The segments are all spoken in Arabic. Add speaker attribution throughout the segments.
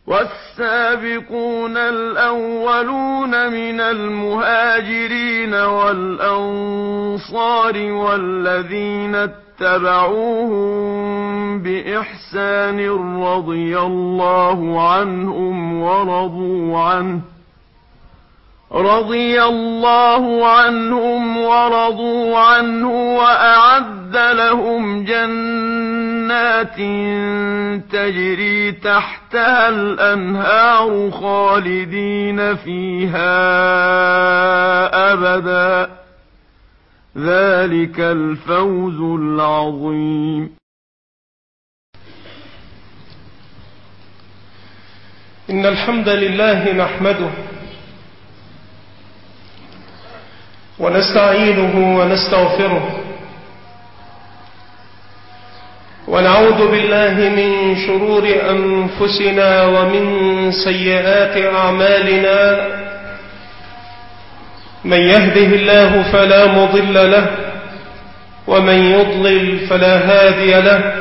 Speaker 1: والسابقون الأولون من المهاجرين والأنصار والذين اتبعوهم بإحسان رضي الله عنهم ورضوا عنه وأعد لهم جنات تجري تحتها الأنهار خالدين فيها أبدا ذلك الفوز العظيم.
Speaker 2: إن الحمد لله نحمده ونستعينه ونستغفره ونعوذ بالله من شرور أنفسنا ومن سيئات أعمالنا. من يهده الله فلا مضل له ومن يضلل فلا هادي له.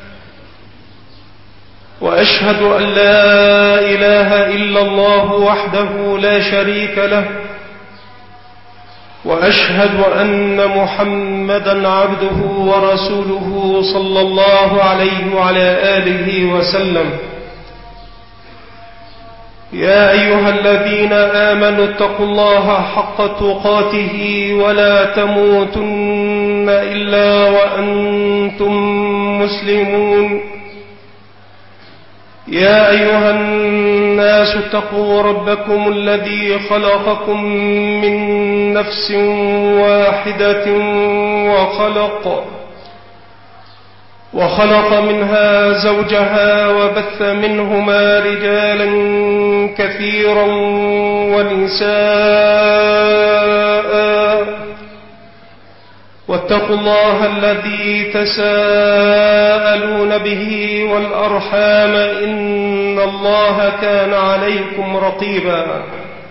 Speaker 2: وأشهد أن لا إله إلا الله وحده لا شريك له، وأشهد أن محمدا عبده ورسوله صلى الله عليه وعلى آله وسلم. يا أيها الذين آمنوا اتقوا الله حق تقاته ولا تموتن إلا وأنتم مسلمون. يا أيها الناس اتقوا ربكم الذي خلقكم من نفس واحدة وخلق منها زوجها وبث منهما رجالا كثيرا ونساء. واتقوا الله الذي تساءلون به والأرحام إن الله كان عليكم رقيبا.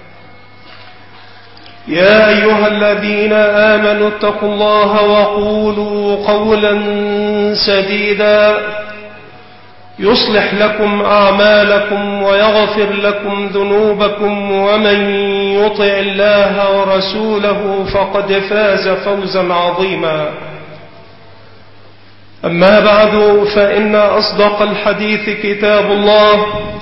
Speaker 2: يا أيها الذين آمنوا اتقوا الله وقولوا قولا سديدا يصلح لكم أعمالكم ويغفر لكم ذنوبكم، ومن يطع الله ورسوله فقد فاز فوزا عظيما. أما بعد، فإن أصدق الحديث كتاب الله،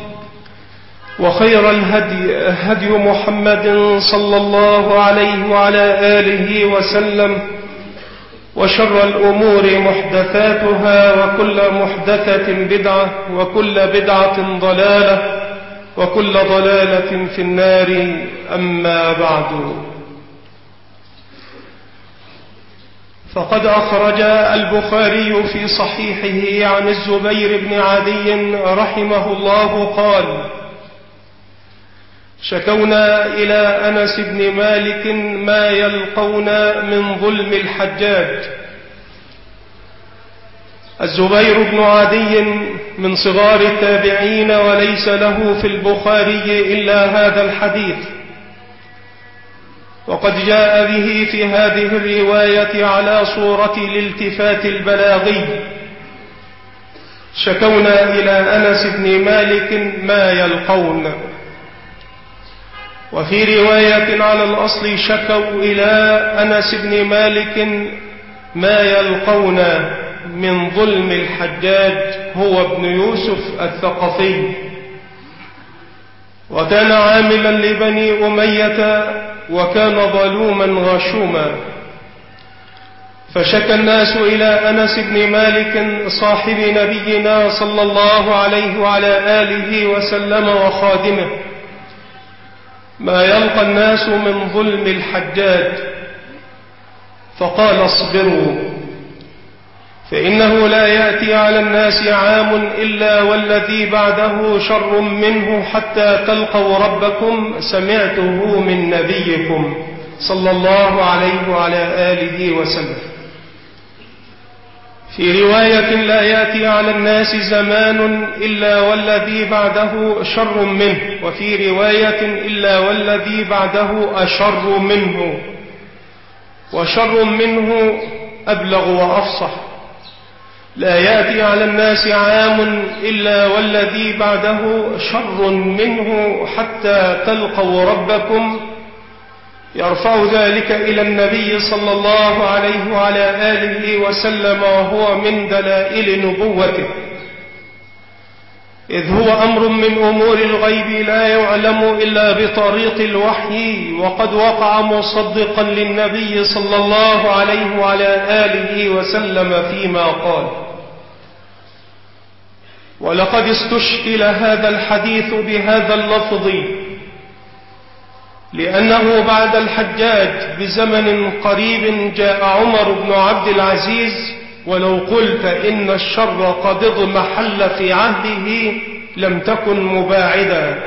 Speaker 2: وخير الهدي هدي محمد صلى الله عليه وعلى آله وسلم، وشر الأمور محدثاتها، وكل محدثة بدعة، وكل بدعة ضلالة، وكل ضلالة في النار. أما بعد، فقد أخرج البخاري في صحيحه عن الزبير بن عدي رحمه الله قال: شكونا إلى أنس بن مالك ما يلقون من ظلم الحجاج. الزبير بن عدي من صغار التابعين، وليس له في البخاري إلا هذا الحديث، وقد جاء به في هذه الرواية على صورة الالتفات البلاغي. شكونا إلى أنس بن مالك ما يلقون. وفي رواية على الأصل: شكوا إلى أنس بن مالك ما يلقون من ظلم الحجاج، هو ابن يوسف الثقفي، وكان عاملا لبني أمية، وكان ظلوما غشوما. فشكى الناس إلى أنس بن مالك صاحب نبينا صلى الله عليه وعلى آله وسلم وخادمه ما يلقى الناس من ظلم الحجاج، فقال: اصبروا، فإنه لا يأتي على الناس عام إلا والذي بعده شر منه حتى تلقوا ربكم، سمعته من نبيكم صلى الله عليه وعلى آله وسلم. في رواية: لا يأتي على الناس زمان إلا والذي بعده شر منه، وفي رواية: إلا والذي بعده أشر منه، وشر منه أبلغ وأفصح. لا يأتي على الناس عام إلا والذي بعده شر منه حتى تلقوا ربكم، يرفع ذلك إلى النبي صلى الله عليه وعلى آله وسلم، وهو من دلائل نبوته، إذ هو أمر من أمور الغيب لا يعلم إلا بطريق الوحي، وقد وقع مصدقا للنبي صلى الله عليه وعلى آله وسلم فيما قال. ولقد استشكل هذا الحديث بهذا اللفظ، لأنه بعد الحجاج بزمن قريب جاء عمر بن عبد العزيز، ولو قلت إن الشر قد اضمحل في عهده لم تكن مباعدا،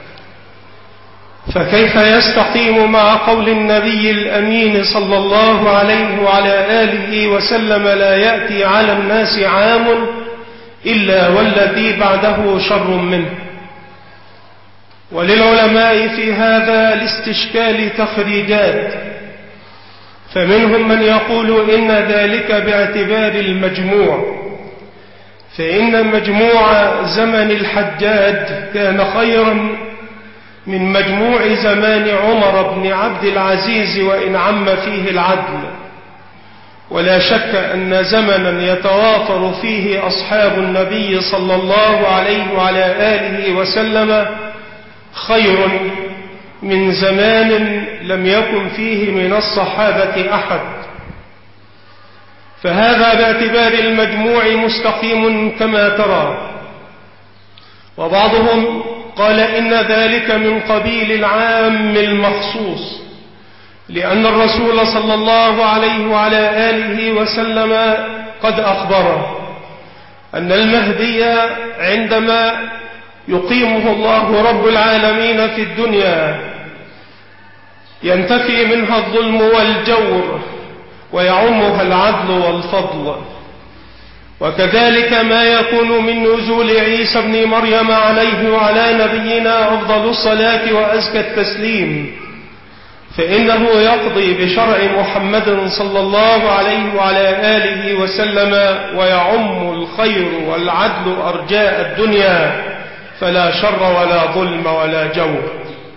Speaker 2: فكيف يستقيم مع قول النبي الأمين صلى الله عليه وعلى آله وسلم لا يأتي على الناس عام إلا والذي بعده شر منه؟ وللعلماء في هذا الاستشكال تخريجات، فمنهم من يقول إن ذلك باعتبار المجموع، فإن مجموع زمن الحجاج كان خيرا من مجموع زمان عمر بن عبد العزيز وإن عم فيه العدل، ولا شك أن زمنا يتوافر فيه أصحاب النبي صلى الله عليه وعلى آله وسلم خير من زمان لم يكن فيه من الصحابة أحد، فهذا باعتبار المجموع مستقيم كما ترى. وبعضهم قال إن ذلك من قبيل العام المخصوص، لأن الرسول صلى الله عليه وعلى آله وسلم قد أخبر أن المهدي عندما يقيمه الله رب العالمين في الدنيا ينتفي منها الظلم والجور ويعمها العدل والفضل، وكذلك ما يكون من نزول عيسى ابن مريم عليه وعلى نبينا أفضل الصلاة وأزكى التسليم، فإنه يقضي بشرع محمد صلى الله عليه وعلى آله وسلم ويعم الخير والعدل أرجاء الدنيا، فلا شر ولا ظلم ولا جور.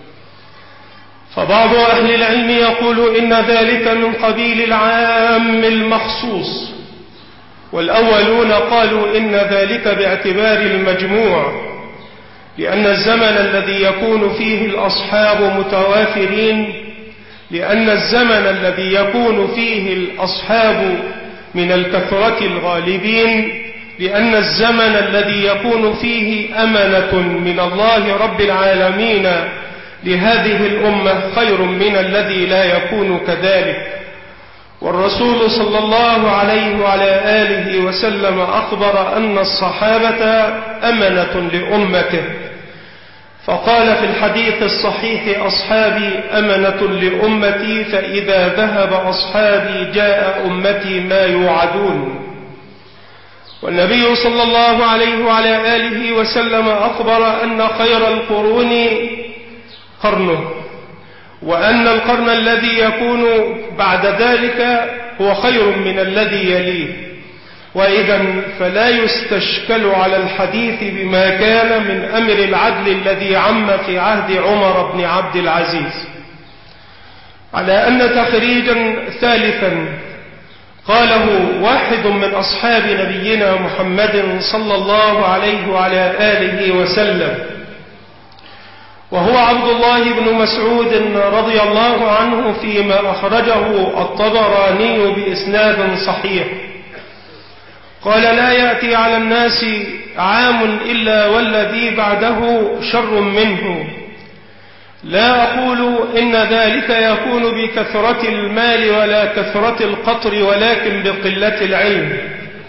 Speaker 2: فبعض أهل العلم يقول إن ذلك من قبيل العام المخصوص، والأولون قالوا إن ذلك باعتبار المجموع، لأن الزمن الذي يكون فيه الأصحاب متوافرين، لأن الزمن الذي يكون فيه الأصحاب من الكثرة الغالبين، لأن الزمن الذي يكون فيه أمنة من الله رب العالمين لهذه الأمة خير من الذي لا يكون كذلك. والرسول صلى الله عليه وعلى آله وسلم أخبر أن الصحابة أمنة لأمته، فقال في الحديث الصحيح: أصحابي أمنة لأمتي، فإذا ذهب أصحابي جاء أمتي ما يوعدون. والنبي صلى الله عليه وعلى آله وسلم أخبر أن خير القرون قرنه، وأن القرن الذي يكون بعد ذلك هو خير من الذي يليه، وإذا فلا يستشكل على الحديث بما كان من أمر العدل الذي عم في عهد عمر بن عبد العزيز، على أن تخريجا ثالثا قاله واحد من أصحاب نبينا محمد صلى الله عليه وعلى آله وسلم، وهو عبد الله بن مسعود رضي الله عنه، فيما أخرجه الطبراني بإسناد صحيح، قال: لا يأتي على الناس عام إلا والذي بعده شر منه. لا أقول إن ذلك يكون بكثرة المال ولا كثرة القطر، ولكن بقلة العلم.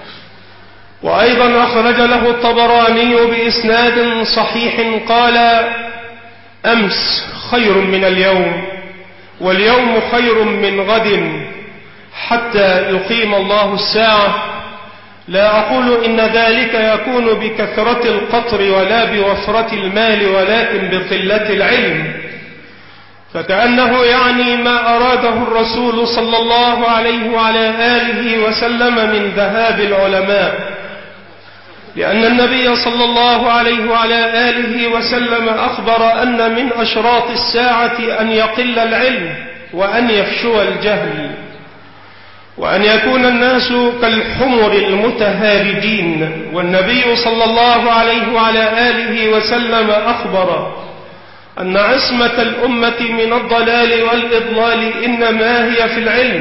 Speaker 2: وأيضا أخرج له الطبراني بإسناد صحيح قال: أمس خير من اليوم، واليوم خير من غد، حتى يقيم الله الساعة. لا أقول إن ذلك يكون بكثرة القطر ولا بوفرة المال، ولكن بقلة العلم. فكأنه يعني ما أراده الرسول صلى الله عليه وعلى آله وسلم من ذهاب العلماء لأن النبي صلى الله عليه وعلى آله وسلم أخبر أن من أشراط الساعة أن يقل العلم وأن يفشو الجهل وأن يكون الناس كالحمر المتهارجين. والنبي صلى الله عليه وعلى آله وسلم أخبر أن عصمة الأمة من الضلال والإضلال إنما هي في العلم،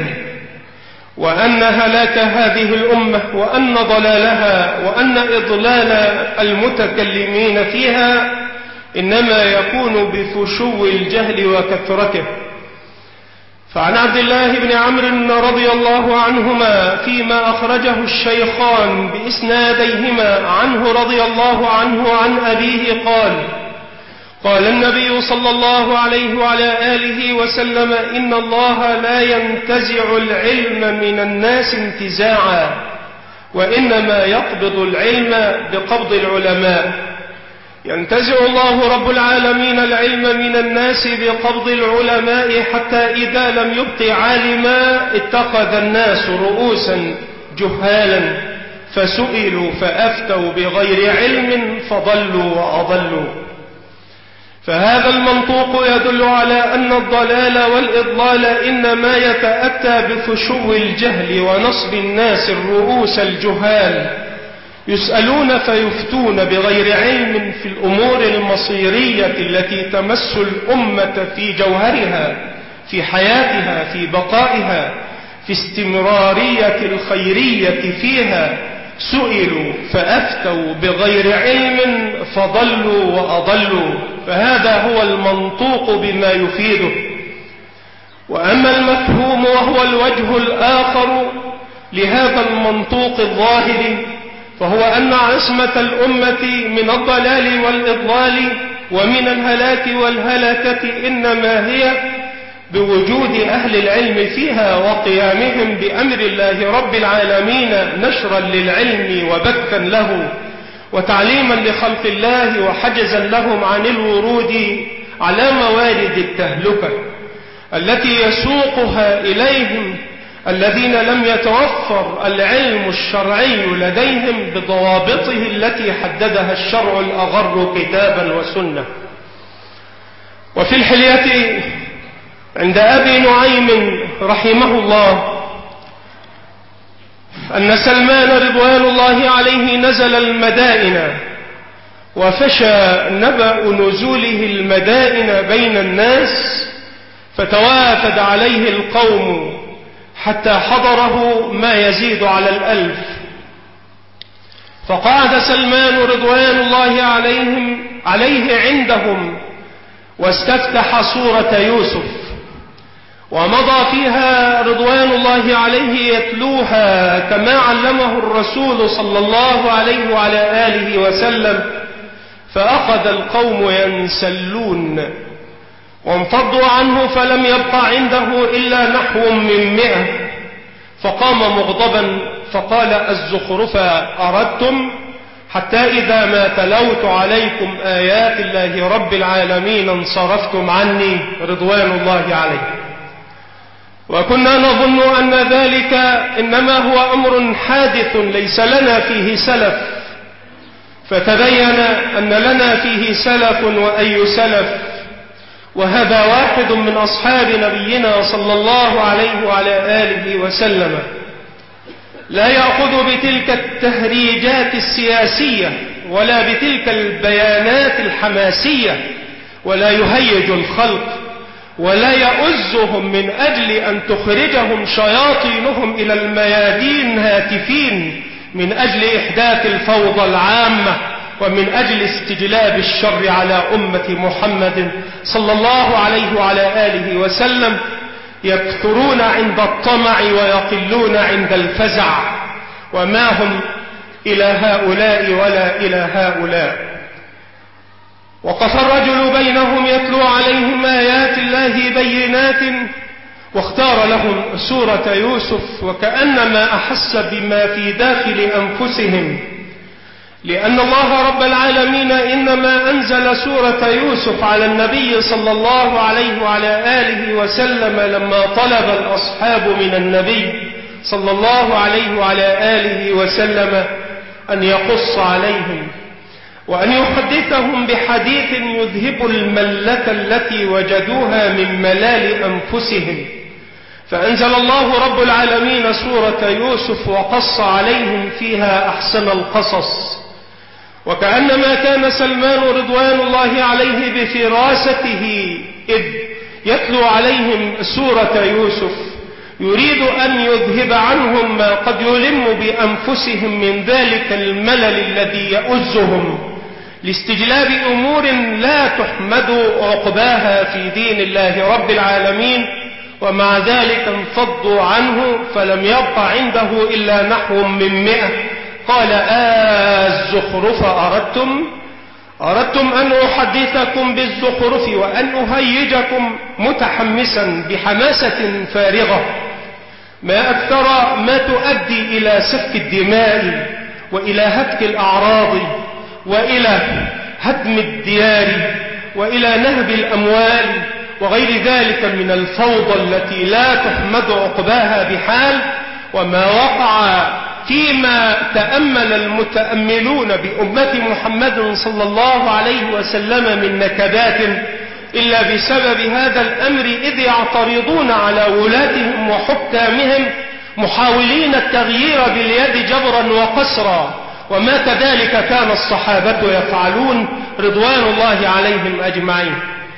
Speaker 2: وأن هلاك هذه الأمة وأن ضلالها وأن إضلال المتكلمين فيها إنما يكون بفشو الجهل وكثرته. فعن عبد الله بن عمرو رضي الله عنهما فيما أخرجه الشيخان بإسناديهما عنه رضي الله عنه عن أبيه قال النبي صلى الله عليه وعلى آله وسلم: إن الله لا ينتزع العلم من الناس انتزاعا، وإنما يقبض العلم بقبض العلماء. ينتزع الله رب العالمين العلم من الناس بقبض العلماء، حتى إذا لم يبق عالما اتخذ الناس رؤوسا جهالا فسئلوا فأفتوا بغير علم فضلوا وأضلوا. فهذا المنطوق يدل على أن الضلال والإضلال إنما يتأتى بفشو الجهل ونصب الناس الرؤوس الجهال، يسألون فيفتون بغير علم في الأمور المصيرية التي تمس الأمة في جوهرها، في حياتها، في بقائها، في استمرارية الخيرية فيها. سئلوا فأفتوا بغير علم فضلوا وأضلوا. فهذا هو المنطوق بما يفيده. وأما المفهوم وهو الوجه الآخر لهذا المنطوق الظاهر، فهو أن عصمة الأمة من الضلال والإضلال ومن الهلاك والهلكة إنما هي بوجود أهل العلم فيها وقيامهم بأمر الله رب العالمين نشرا للعلم وبثا له وتعليما لخلق الله وحجزا لهم عن الورود على موارد التهلكة التي يسوقها إليهم الذين لم يتوفر العلم الشرعي لديهم بضوابطه التي حددها الشرع الأغر كتابا وسنة. وفي الحلية عند أبي نعيم رحمه الله أن سلمان رضوان الله عليه نزل المدائن، وفشى نبأ نزوله المدائن بين الناس، فتوافد عليه القوم حتى حضره ما يزيد على 1000. فقعد سلمان رضوان الله عليه عندهم واستفتح سورة يوسف، ومضى فيها رضوان الله عليه يتلوها كما علمه الرسول صلى الله عليه وعلى آله وسلم. فأخذ القوم ينسلون وانفضوا عنه، فلم يبق عنده إلا نحو من 100. فقام مغضبا فقال: الزخرفا أردتم، حتى إذا ما تلوت عليكم آيات الله رب العالمين انصرفتم عني رضوان الله عليه. وكنا نظن أن ذلك إنما هو أمر حادث ليس لنا فيه سلف، فتبين أن لنا فيه سلف، وأي سلف؟ وهذا واحد من أصحاب نبينا صلى الله عليه وعلى آله وسلم، لا يأخذ بتلك التهريجات السياسية ولا بتلك البيانات الحماسية، ولا يهيج الخلق ولا يؤزهم من أجل أن تخرجهم شياطينهم إلى الميادين هاتفين من أجل إحداث الفوضى العامة ومن أجل استجلاب الشر على أمة محمد صلى الله عليه وعلى آله وسلم. يكثرون عند الطمع ويقلون عند الفزع، وما هم إلى هؤلاء ولا إلى هؤلاء. وقف الرجل بينهم يتلو عليهم آيات الله بينات، واختار لهم سورة يوسف، وكأنما أحس بما في داخل أنفسهم، لأن الله رب العالمين إنما أنزل سورة يوسف على النبي صلى الله عليه وعلى آله وسلم لما طلب الأصحاب من النبي صلى الله عليه وعلى آله وسلم أن يقص عليهم وأن يحدثهم بحديث يذهب الملة التي وجدوها من ملال أنفسهم. فأنزل الله رب العالمين سورة يوسف وقص عليهم فيها أحسن القصص. وكأنما كان سلمان رضوان الله عليه بفراسته إذ يتلو عليهم سورة يوسف يريد أن يذهب عنهم ما قد يلم بأنفسهم من ذلك الملل الذي يؤزهم لاستجلاب أمور لا تحمد عقباها في دين الله رب العالمين، ومع ذلك انفضوا عنه فلم يبق عنده إلا نحو من 100. قال الزخرف أردتم أن أحدثكم بالزخرف وأن أهيجكم متحمسا بحماسة فارغة ما أكثر ما تؤدي إلى سفك الدماء وإلى هتك الأعراض وإلى هدم الديار وإلى نهب الأموال وغير ذلك من الفوضى التي لا تحمد عقباها بحال، وما وقع فيما تأمل المتأملون بأمة محمد صلى الله عليه وسلم من نكبات إلا بسبب هذا الأمر، إذ يعترضون على ولاتهم وحكامهم محاولين التغيير باليد جبرا وقسرا، وما كذلك كان الصحابة يفعلون رضوان الله عليهم أجمعين.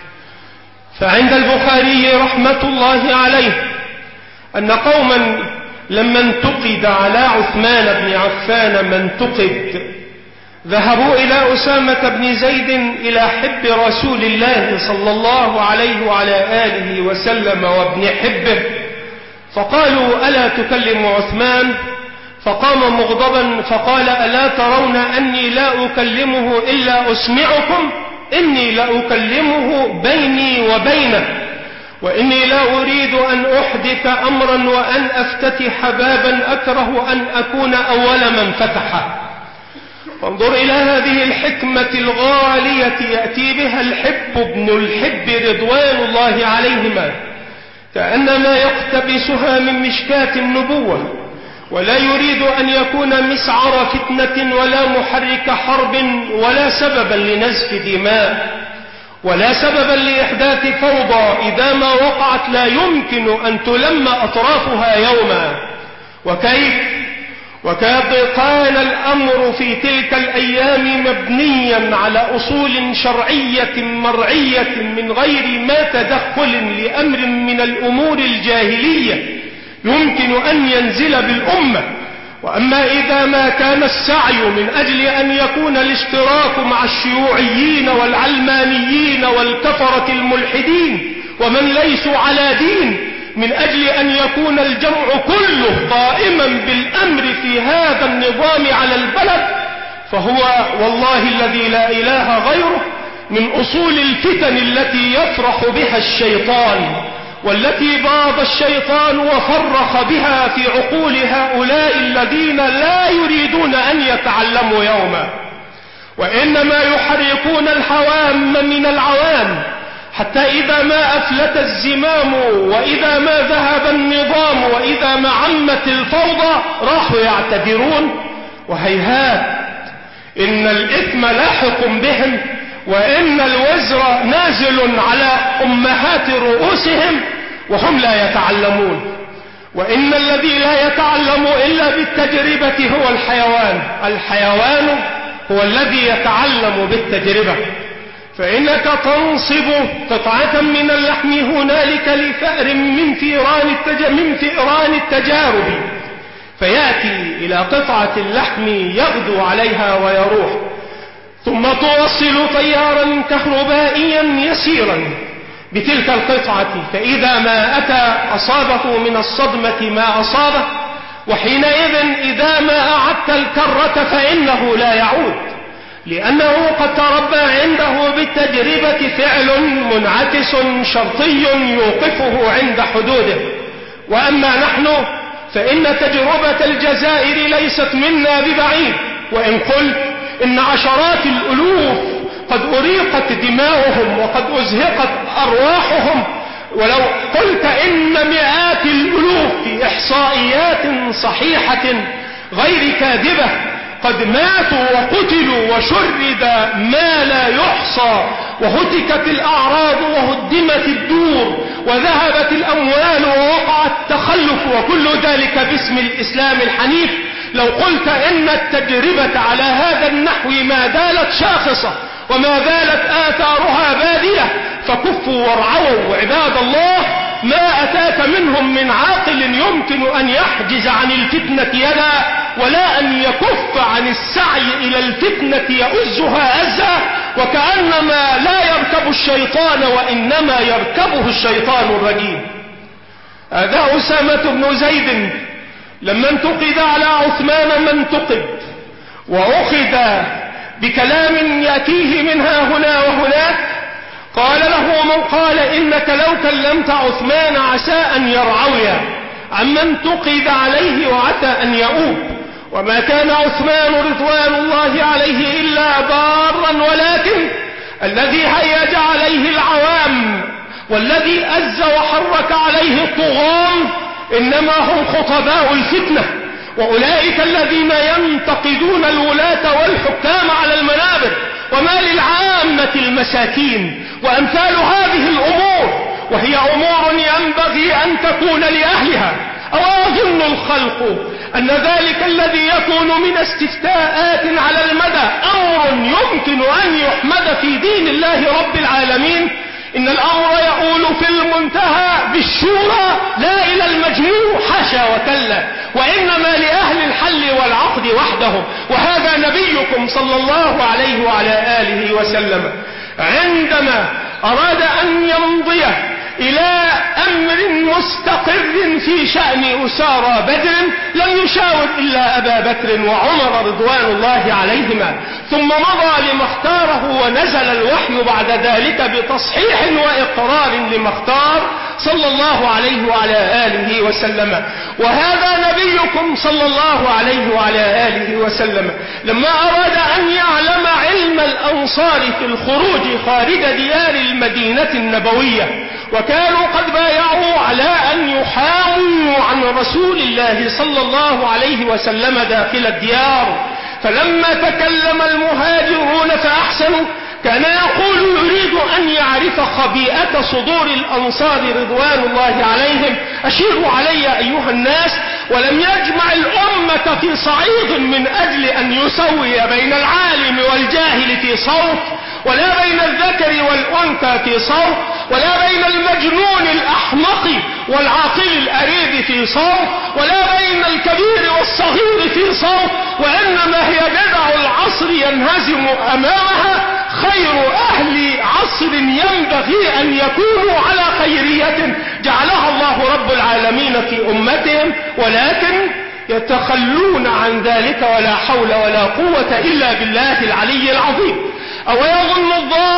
Speaker 2: فعند البخاري رحمة الله عليه أن قوما لما انتقد على عثمان بن عفان ما انتقد ذهبوا إلى أسامة بن زيد إلى حب رسول الله صلى الله عليه وعلى آله وسلم وابن حبه فقالوا ألا تكلم عثمان؟ فقام مغضبا فقال ألا ترون أني لا أكلمه إلا أسمعكم؟ إني لأكلمه بيني وبينه، وإني لا أريد أن أحدث أمرا وأن أفتتح بابا أكره أن أكون أول من فتحه. فانظر إلى هذه الحكمة الغالية يأتي بها الحب ابن الحب رضوان الله عليهما كأنما يقتبسها من مشكاة النبوة، ولا يريد أن يكون مسعر فتنة ولا محرك حرب ولا سببا لنزف دماء ولا سببا لإحداث فوضى إذا ما وقعت لا يمكن أن تلم أطرافها يوما. وكيف كان الأمر في تلك الأيام مبنيا على أصول شرعية مرعية من غير ما تدخل لأمر من الأمور الجاهلية يمكن أن ينزل بالأمة. وأما إذا ما كان السعي من أجل أن يكون الاشتراك مع الشيوعيين والعلمانيين والكفرة الملحدين ومن ليسوا على دين من أجل أن يكون الجمع كله قائما بالأمر في هذا النظام على البلد، فهو والله الذي لا إله غيره من أصول الفتن التي يفرح بها الشيطان، والتي باض الشيطان وفرخ بها في عقول هؤلاء الذين لا يريدون أن يتعلموا يوما، وإنما يحركون الحوام من العوام حتى إذا ما أفلت الزمام وإذا ما ذهب النظام وإذا ما عمت الفوضى راحوا يعتذرون. وهيهات إن الإثم لاحق بهم وإن الوزر نازل على أمهات رؤوسهم وهم لا يتعلمون. وإن الذي لا يتعلم إلا بالتجربة هو الحيوان هو الذي يتعلم بالتجربة. فإنك تنصب قطعة من اللحم هنالك لفأر من فئران التجارب فيأتي إلى قطعة اللحم يغدو عليها ويروح، ثم توصل تيارا كهربائيا يسيرا بتلك القطعة، فإذا ما أتى أصابه من الصدمة ما أصابه، وحينئذ إذا ما أعدت الكرة فإنه لا يعود، لأنه قد تربى عنده بالتجربة فعل منعكس شرطي يوقفه عند حدوده. وأما نحن فإن تجربة الجزائر ليست منا ببعيد، وإن قلت إن عشرات الألوف قد أريقت دماؤهم وقد أزهقت أرواحهم، ولو قلت إن مئات الألوف في إحصائيات صحيحة غير كاذبة قد ماتوا وقتلوا وشرد ما لا يحصى، وهتكت الأعراض وهدمت الدور وذهبت الأموال ووقع التخلف، وكل ذلك باسم الإسلام الحنيف. لو قلت إن التجربة على هذا النحو ما زالت شاخصة وما زالت آثارها بادية فكفوا وارعوا عباد الله. ما أتاك منهم من عاقل يمكن أن يحجز عن الفتنة يدا، ولا أن يكف عن السعي إلى الفتنة يؤزها أزا، وكأنما لا يركب الشيطان وإنما يركبه الشيطان الرجيم. هذا أسامة بن زيد لما انتقد على عثمان ما انتقد، وأخذ بكلام يأتيه منها هنا وهناك، قال له من قال إنك لو كلمت عثمان عسى أن يرعوي عما انتقد عليه وعسى أن يؤوب، وما كان عثمان رضوان الله عليه إلا بارا، ولكن الذي هيج عليه العوام والذي أز وحرك عليه الطغام إنما هم خطباء الفتنة، وأولئك الذين ينتقدون الولاة والحكام على المنابر، وما للعامة المساكين، وأمثال هذه الأمور، وهي أمور ينبغي أن تكون لأهلها. أو يظن الخلق أن ذلك الذي يكون من استفتاءات على المدى أمر يمكن أن يحمد في دين الله رب العالمين؟ إن الأمر يقول في المنتهى بالشورى لا إلى المجموع، حاشا وكلا، وإنما لأهل الحل والعقد وحدهم. وهذا نبيكم صلى الله عليه وعلى آله وسلم عندما أراد أن يمضي إلى أمر مستقر في شأن أسارى بدر لم يشاور إلا أبا بكر وعمر رضوان الله عليهما، ثم مضى لما اختاره، ونزل الوحي بعد ذلك بتصحيح وإقرار لما اختار صلى الله عليه وعلى آله وسلم. وهذا نبيكم صلى الله عليه وعلى آله وسلم لما أراد أن يعلم علم الأنصار في الخروج خارج ديار المدينة النبوية، وكانوا قد بايعوا على أن يحاولوا عن رسول الله صلى الله عليه وسلم داخل الديار، فلما تكلم المهاجرون فأحسنوا كان يقول يريد أن يعرف خبيئة صدور الأنصار رضوان الله عليهم، أشيروا علي أيها الناس. ولم يجمع الأمة في صعيد من أجل أن يسوي بين العالم والجاهل في صوت، ولا بين الذكر والأنثى في صوت، ولا بين المجنون الأحمق والعاقل الأريد في صوت، ولا بين الكبير والصغير في صوت، وإنما هي جدع العصر ينهزم أمامها. خير أهل عصر ينبغي أن يكونوا على خيرية جعلها الله رب العالمين في أمتهم، ولكن يتخلون عن ذلك، ولا حول ولا قوة إلا بالله العلي العظيم. أو يظن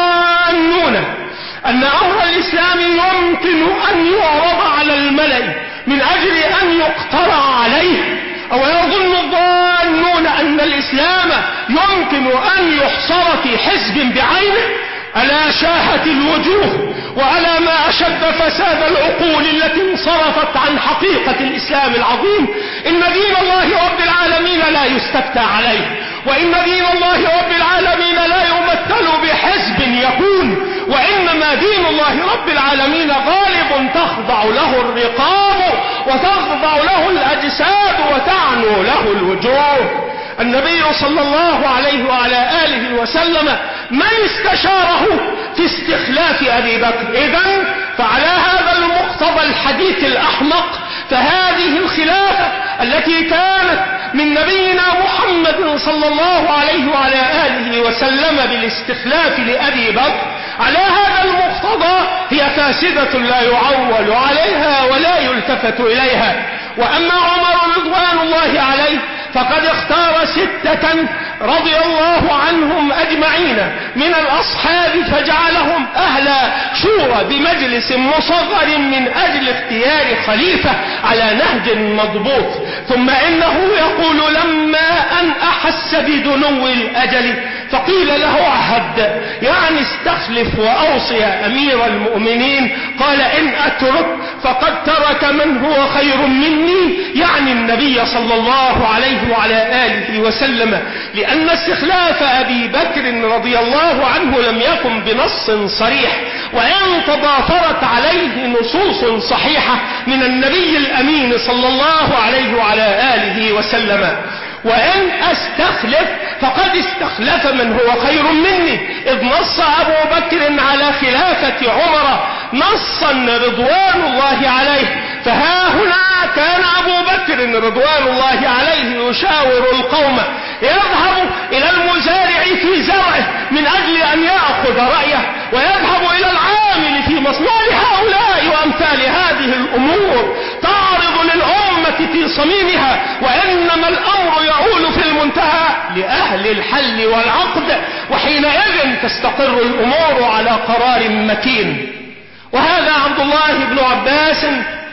Speaker 2: الظانون أن أمر الإسلام يمكن أن يعرض على الملأ من أجل أن يقترع عليه، أو يظن الظانون أن الإسلام يمكن أن يحصر في حزب بعينه. ألا شاهت الوجوه وألا ما أشد فساد العقول التي انصرفت عن حقيقة الإسلام العظيم. إن دين الله رب العالمين لا يستفتى عليه، وإن دين الله رب العالمين لا يمثل بحزب يكون، وإنما دين الله رب العالمين غالب تخضع له الرقاب وتخضع له الأجساد وتعنو له الوجوه. النبي صلى الله عليه وعلى آله وسلم من استشاره في استخلاف أبي بكر؟ إذن فعلى هذا المقتضى الحديث الأحمق فهذه الخلافة التي كانت من نبينا محمد صلى الله عليه وعلى آله وسلم بالاستخلاف لأبي بكر على هذا المقتضى هي فاسدة لا يعول عليها ولا يلتفت إليها. وأما عمر رضوان الله عليه فقد اختار 6 رضي الله عنهم أجمعين من الأصحاب فجعلهم أهل شورى بمجلس مصغر من أجل اختيار خليفة على نهج مضبوط. ثم إنه يقول لما أن أحس بدنو الأجل فقيل له عهد، يعني استخلف وأوصي يا أمير المؤمنين. قال إن أترك فقد ترك من هو خير مني، يعني النبي صلى الله عليه وعلى آله وسلم، لأن استخلاف أبي بكر رضي الله عنه لم يكن بنص صريح، وإن تضافرت عليه نصوص صحيحة من النبي الأمين صلى الله عليه وعلى آله وسلم. وإن أستخلف فقد استخلف من هو خير مني، إذ نص أبو بكر على خلافة عمر نصا رضوان الله عليه. فها هنا كان أبو بكر رضوان الله عليه يشاور القوم، يذهب إلى المزارع في زرعه من أجل أن يأخذ رأيه، ويذهب إلى العامل في مصنع هؤلاء وأمثال هذه الأمور تعرض للأمة في صميمها، وإنما الأمر يعول في المنتهى لأهل الحل والعقد، وحينئذ تستقر الأمور على قرار متين. وهذا عبد الله بن عباس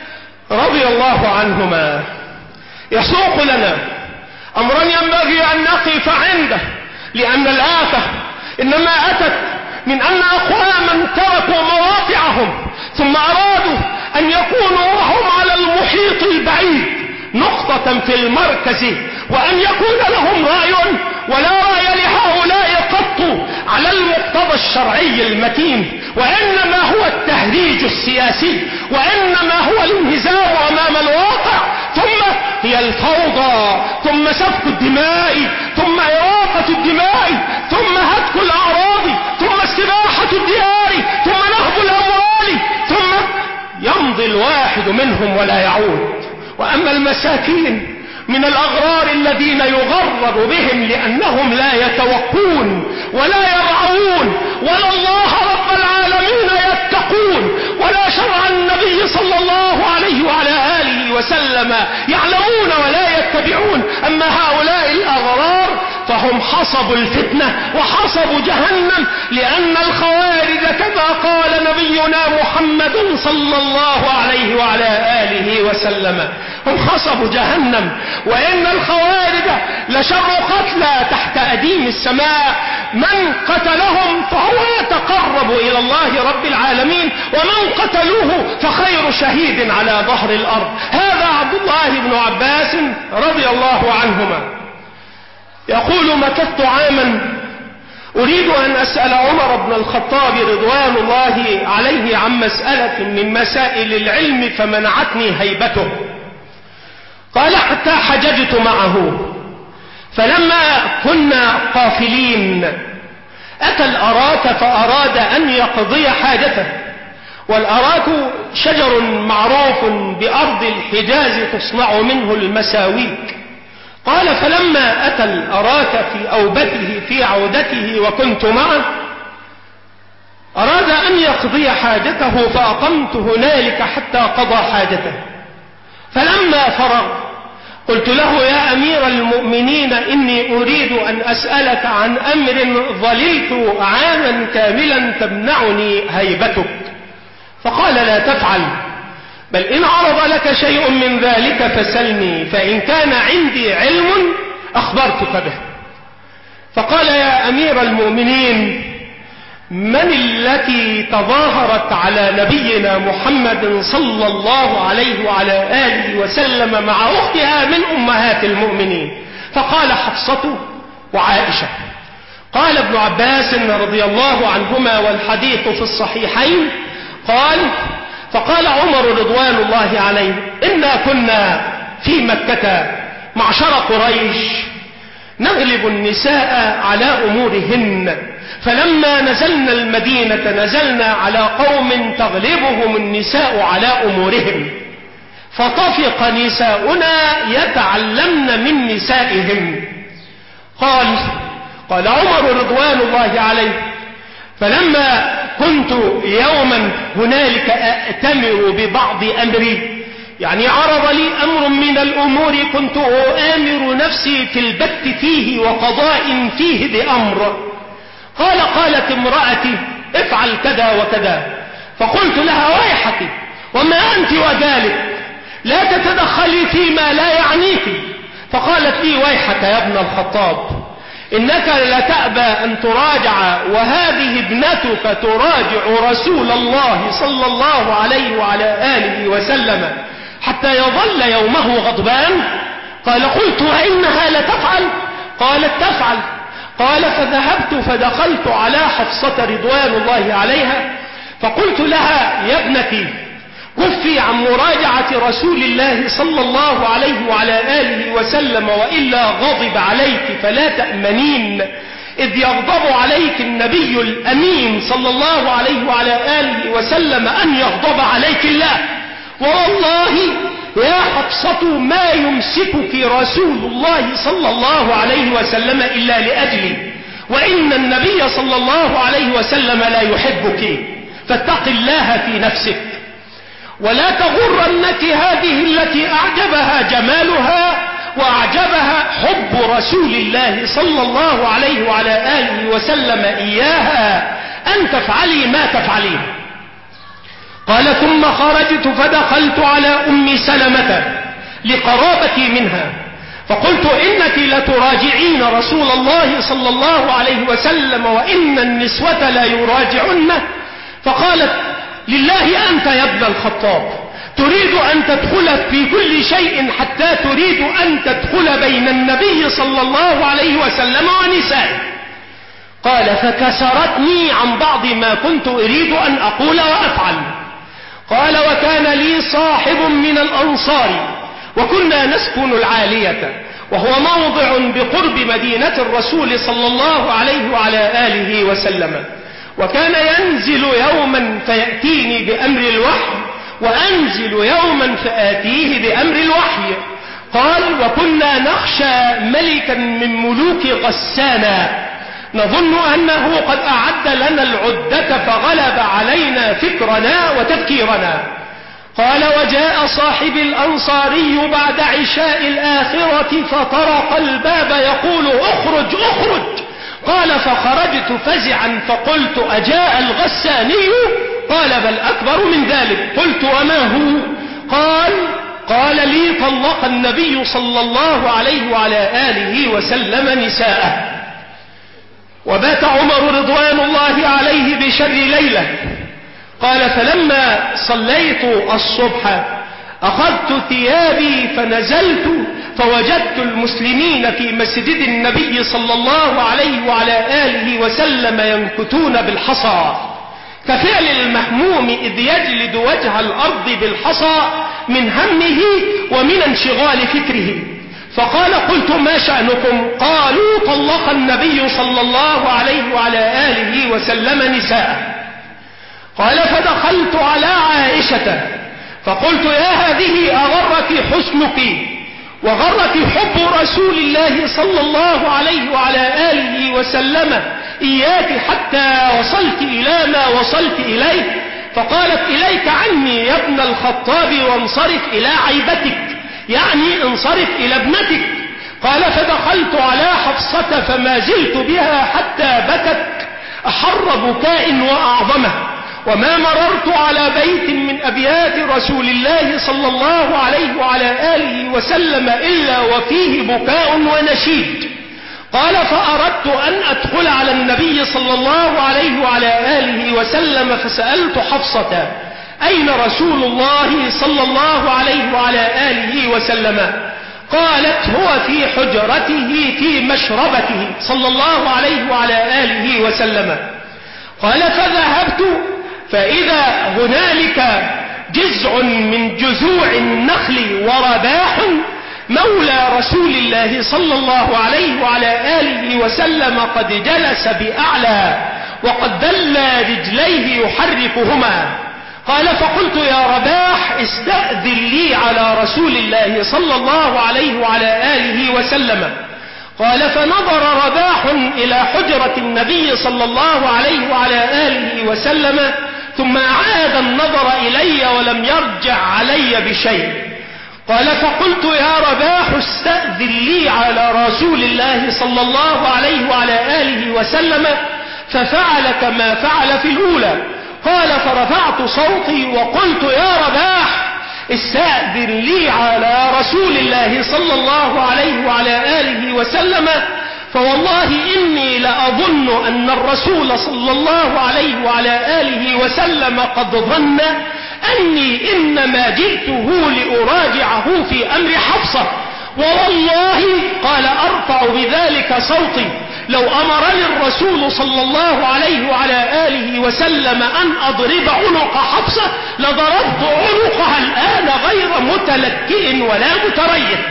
Speaker 2: رضي الله عنهما يسوق لنا أمرا ينبغي أن نقف عنده، لأن الآفة إنما أتت من أن أقواما تركوا مواقعهم ثم أرادوا أن يكونوا وهم على المحيط البعيد نقطة في المركز، وأن يكون لهم رأي ولا رأي لهؤلاء قط على المقتضى الشرعي المتين، وإنما هو التهريج السياسي، وإنما هو الانهزام أمام الواقع، ثم هي الفوضى، ثم سفك الدماء، ثم إراقة الدماء، ثم هتك الأعراض، ثم استباحة الديار، ثم نهب الأموال، ثم يمضي الواحد منهم ولا يعود. وأما المساكين من الأغرار الذين يغرر بهم لأنهم لا يتوقون ولا يرعون ولا الله رب العالمين يتقون ولا شرع النبي صلى الله عليه وعلى آله وسلم يعلمون ولا يتبعون. أما هؤلاء الأغرار فهم حصب الفتنة وحصب جهنم، لأن الخوارج كما قال نبينا محمد صلى الله عليه وعلى آله وسلم هم حصب جهنم. وإن الخوارج لشر قتلى تحت أديم السماء، من قتلهم فهو يتقرب إلى الله رب العالمين، ومن قتلوه فخير شهيد على ظهر الأرض. هذا عبد الله بن عباس رضي الله عنهما يقول: مكثت عاما أريد أن أسأل عمر بن الخطاب رضوان الله عليه عن مسألة من مسائل العلم فمنعتني هيبته. قال: حتى حججت معه، فلما كنا قافلين أتى الأراك فأراد أن يقضي حاجته، والأراك شجر معروف بأرض الحجاز تصنع منه المساويك. قال: فلما أتى الأراك في أوبته في عودته وكنت معه أراد أن يقضي حاجته، فأقمت هنالك حتى قضى حاجته. فلما فرغ قلت له: يا أمير المؤمنين، إني أريد أن أسألك عن أمر ظللت عاما كاملا تمنعني هيبتك. فقال: لا تفعل، بل إن عرض لك شيء من ذلك فسلني، فإن كان عندي علم أخبرتك به. فقال: يا أمير المؤمنين، من التي تظاهرت على نبينا محمد صلى الله عليه وعلى آله وسلم مع أختها من أمهات المؤمنين؟ فقال: حفصة وعائشة. قال ابن عباس رضي الله عنهما والحديث في الصحيحين قال: فقال عمر رضوان الله عليه: إنا كنا في مكة معشر قريش نغلب النساء على أمورهن، فلما نزلنا المدينة نزلنا على قوم تغلبهم النساء على أمورهم، فطفق نساؤنا يتعلمن من نسائهم. قال عمر رضوان الله عليه: فلما كنت يوما هنالك أأتمر ببعض أمري، يعني عرض لي أمر من الأمور كنت أؤامر نفسي في البت فيه وقضاء فيه بأمر. قالت امرأتي: افعل كذا وكذا. فقلت لها: ويحك، وما أنت وذلك، لا تتدخلي فيما لا يعنيك. فقالت لي: ويحك يا ابن الخطاب، إنك لتأبى أن تراجع وهذه ابنتك تراجع رسول الله صلى الله عليه وعلى آله وسلم حتى يظل يومه غضبان؟ قال قلت وإنها لتفعل؟ قالت تفعل. قال فذهبت فدخلت على حفصة رضوان الله عليها فقلت لها يا ابنتي كفي عن مراجعة رسول الله صلى الله عليه وعلى آله وسلم وإلا غضب عليك فلا تأمنين، إذ يغضب عليك النبي الأمين صلى الله عليه وعلى آله وسلم أن يغضب عليك الله. والله يا حفصة ما يمسكك رسول الله صلى الله عليه وسلم إلا لأجلي، وإن النبي صلى الله عليه وسلم لا يحبك، فاتق الله في نفسك ولا تغرنك هذه التي أعجبها جمالها وأعجبها حب رسول الله صلى الله عليه وعلى آله وسلم إياها أن تفعلي ما تفعلين. قال ثم خرجت فدخلت على أم سلمة لقرابتي منها فقلت إنك لتراجعين رسول الله صلى الله عليه وسلم وإن النسوة لا يراجعن. فقالت لله أنت يا ابن الخطاب تريد أن تدخل في كل شيء حتى تريد أن تدخل بين النبي صلى الله عليه وسلم ونسائه. قال فكسرتني عن بعض ما كنت أريد أن أقول وأفعل. قال وكان لي صاحب من الأنصار وكنا نسكن العالية وهو موضع بقرب مدينة الرسول صلى الله عليه وعلى آله وسلم، وكان ينزل يوما فيأتيني بأمر الوحي وأنزل يوما فآتيه بأمر الوحي. قال وكنا نخشى ملكا من ملوك غسانا نظن أنه قد أعد لنا العدة فغلب علينا فكرنا وتفكيرنا. قال وجاء صاحب الأنصاري بعد عشاء الآخرة فطرق الباب يقول اخرج اخرج. قال فخرجت فزعا فقلت أجاء الغساني؟ قال بل أكبر من ذلك. قلت وما هو؟ قال لي طلق النبي صلى الله عليه وعلى آله وسلم نساءه. وبات عمر رضوان الله عليه بشر ليلة. قال فلما صليت الصبح أخذت ثيابي فنزلت فوجدت المسلمين في مسجد النبي صلى الله عليه وعلى آله وسلم ينكتون بالحصى كفعل المحموم إذ يجلد وجه الأرض بالحصى من همه ومن انشغال فكره. فقال قلت ما شأنكم؟ قالوا طلق النبي صلى الله عليه وعلى آله وسلم نساءه. قال فدخلت على عائشة فقلت يا هذه أغرك حسنك وغرك حب رسول الله صلى الله عليه وعلى آله وسلم إياك حتى وصلت إلى ما وصلت إليه؟ فقالت إليك عني يا ابن الخطاب وانصرف إلى عيبتك، يعني انصرف إلى ابنتك. قال فدخلت على حفصة فما زلت بها حتى بكت أحر بكاء وأعظمه، وما مررت على بيت من أبيات رسول الله صلى الله عليه وعلى آله وسلم إلا وفيه بكاء ونشيد. قال فأردت أن أدخل على النبي صلى الله عليه وعلى آله وسلم فسألت حفصة أين رسول الله صلى الله عليه وعلى آله وسلم؟ قالت هو في حجرته في مشربته صلى الله عليه وعلى آله وسلم. قال فذهبت فإذا هنالك جزع من جذوع النخل ورباح مولى رسول الله صلى الله عليه وعلى آله وسلم قد جلس بأعلى وقد دل رجليه يحركهما. قال فقلت يا رباح استأذن لي على رسول الله صلى الله عليه وعلى آله وسلم. قال فنظر رباح إلى حجرة النبي صلى الله عليه وعلى آله وسلم ثم أعاد النظر إلي ولم يرجع علي بشيء. قال فقلت يا رباح استأذن لي على رسول الله صلى الله عليه وعلى آله وسلم، ففعل كما فعل في الأولى. قال فرفعت صوتي وقلت يا رباح استأذن لي على رسول الله صلى الله عليه وعلى آله وسلم، فوالله إني لأظن أن الرسول صلى الله عليه وعلى آله وسلم قد ظن أني إنما جئته لأراجعه في أمر حفصة، ووالله قال أرفع بذلك صوتي لو أمرني الرسول صلى الله عليه وعلى آله وسلم أن أضرب عنق حفصة لضربت عنقها الآن غير متلكئ ولا متريث.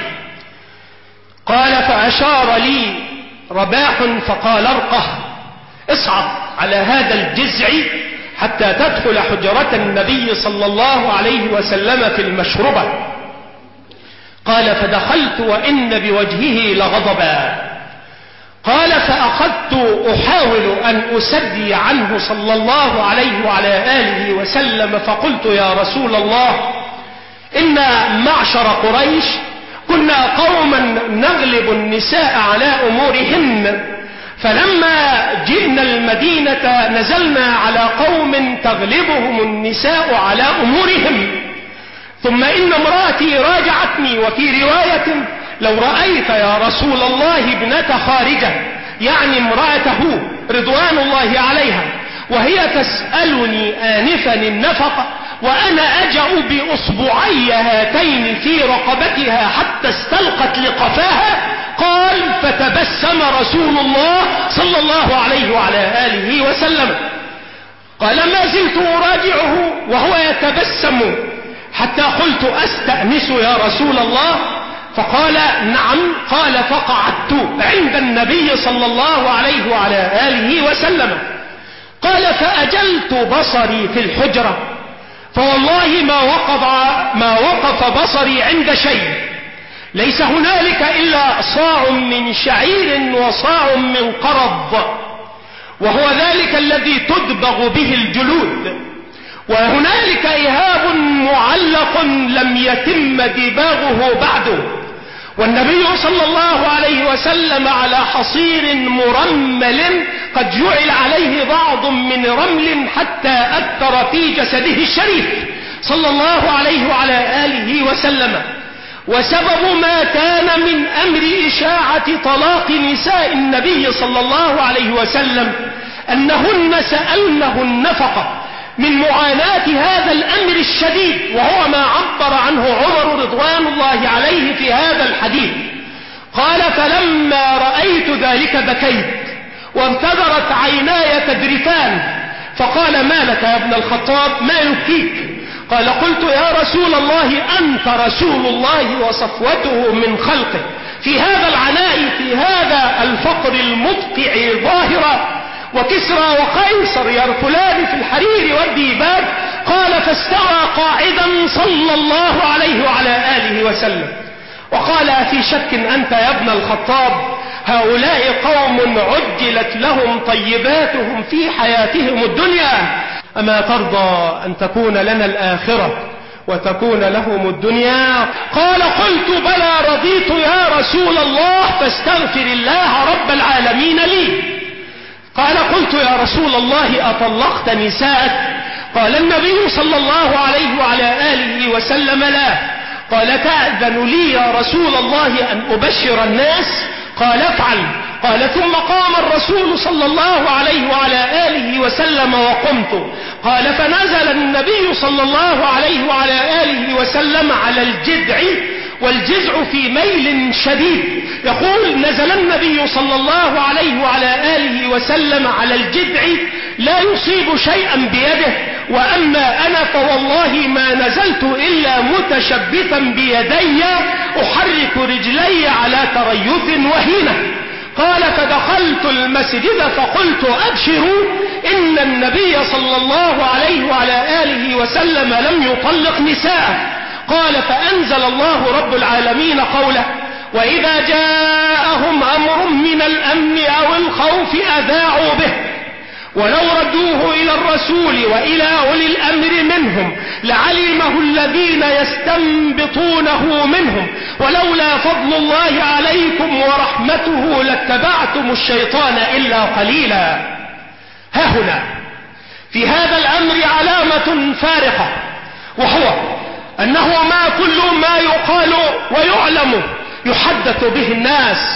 Speaker 2: قال فأشار لي رباح فقال ارقه، اصعد على هذا الجزع حتى تدخل حجرة النبي صلى الله عليه وسلم في المشربة. قال فدخلت وإن بوجهه لغضبا. قال فأخذت أحاول أن أسدي عنه صلى الله عليه وعلى آله وسلم، فقلت يا رسول الله إن معشر قريش كنا قوما نغلب النساء على أمورهن، فلما جئنا المدينة نزلنا على قوم تغلبهم النساء على أمورهم، ثم إن امرأتي راجعتني، وفي رواية لو رأيت يا رسول الله ابنة خارجة، يعني امرأته رضوان الله عليها، وهي تسألني آنفا النفقة وأنا أجأ بأصبعي هاتين في رقبتها حتى استلقت لقفاها. قال فتبسم رسول الله صلى الله عليه وعلى آله وسلم. قال ما زلت أراجعه وهو يتبسم حتى قلت أستأنس يا رسول الله؟ فقال نعم. قال فقعدت عند النبي صلى الله عليه وعلى آله وسلم. قال فأجلت بصري في الحجرة، فوالله ما وقف بصري عند شيء، ليس هنالك إلا صاع من شعير وصاع من قرض، وهو ذلك الذي تدبغ به الجلود، وهنالك إهاب معلق لم يتم دباغه بعده، والنبي صلى الله عليه وسلم على حصير مرمل قد جعل عليه بعض من رمل حتى أثر في جسده الشريف صلى الله عليه وعلى آله وسلم. وسبب ما كان من أمر إشاعة طلاق نساء النبي صلى الله عليه وسلم أنهن سألنه النفقة من معاناة هذا الأمر الشديد، وهو ما عبر عنه عمر رضوان الله عليه في هذا الحديث. قال فلما رأيت ذلك بكيت وانتظرت عيناي تذرفان، فقال ما لك يا ابن الخطاب، ما يبكيك؟ قال قلت يا رسول الله أنت رسول الله وصفوته من خلقه، في هذا العناء، في هذا الفقر المدقع ظاهرا، وكسرى وقيصر يرفلان في الحرير والديباج. قال فاستوى قاعدا صلى الله عليه وعلى آله وسلم وقال في شك أنت يا ابن الخطاب؟ هؤلاء قوم عجلت لهم طيباتهم في حياتهم الدنيا، أما ترضى أن تكون لنا الآخرة وتكون لهم الدنيا؟ قال قلت بلى رضيت يا رسول الله، فاستغفر الله رب العالمين لي. قال قلت يا رسول الله أطلقت نساءك؟ قال النبي صلى الله عليه وعلى آله وسلم لا. قال تأذن لي يا رسول الله أن أبشر الناس؟ قال افعل. قال ثم قام الرسول صلى الله عليه وعلى آله وسلم وقمت. قال فنزل النبي صلى الله عليه وعلى آله وسلم على الجذع، والجذع في ميل شديد. يقول نزل النبي صلى الله عليه وعلى آله وسلم على الجذع لا يصيب شيئا بيده، وأما أنا فوالله ما نزلت إلا متشبثا بيدي أحرك رجلي على تريث وهينة. قال فدخلت المسجد فقلت أبشروا إن النبي صلى الله عليه وعلى آله وسلم لم يطلق نساءه. قال فأنزل الله رب العالمين قوله وإذا جاءهم أمر من الأمن أو الخوف أذاعوا به ولو ردوه إلى الرسول وإلى أولي الأمر منهم لعلمه الذين يستنبطونه منهم ولولا فضل الله عليكم ورحمته لاتبعتم الشيطان إلا قليلا. ها هنا في هذا الأمر علامة فارقة، وهو أنه ما كل ما يقال ويعلم يحدث به الناس،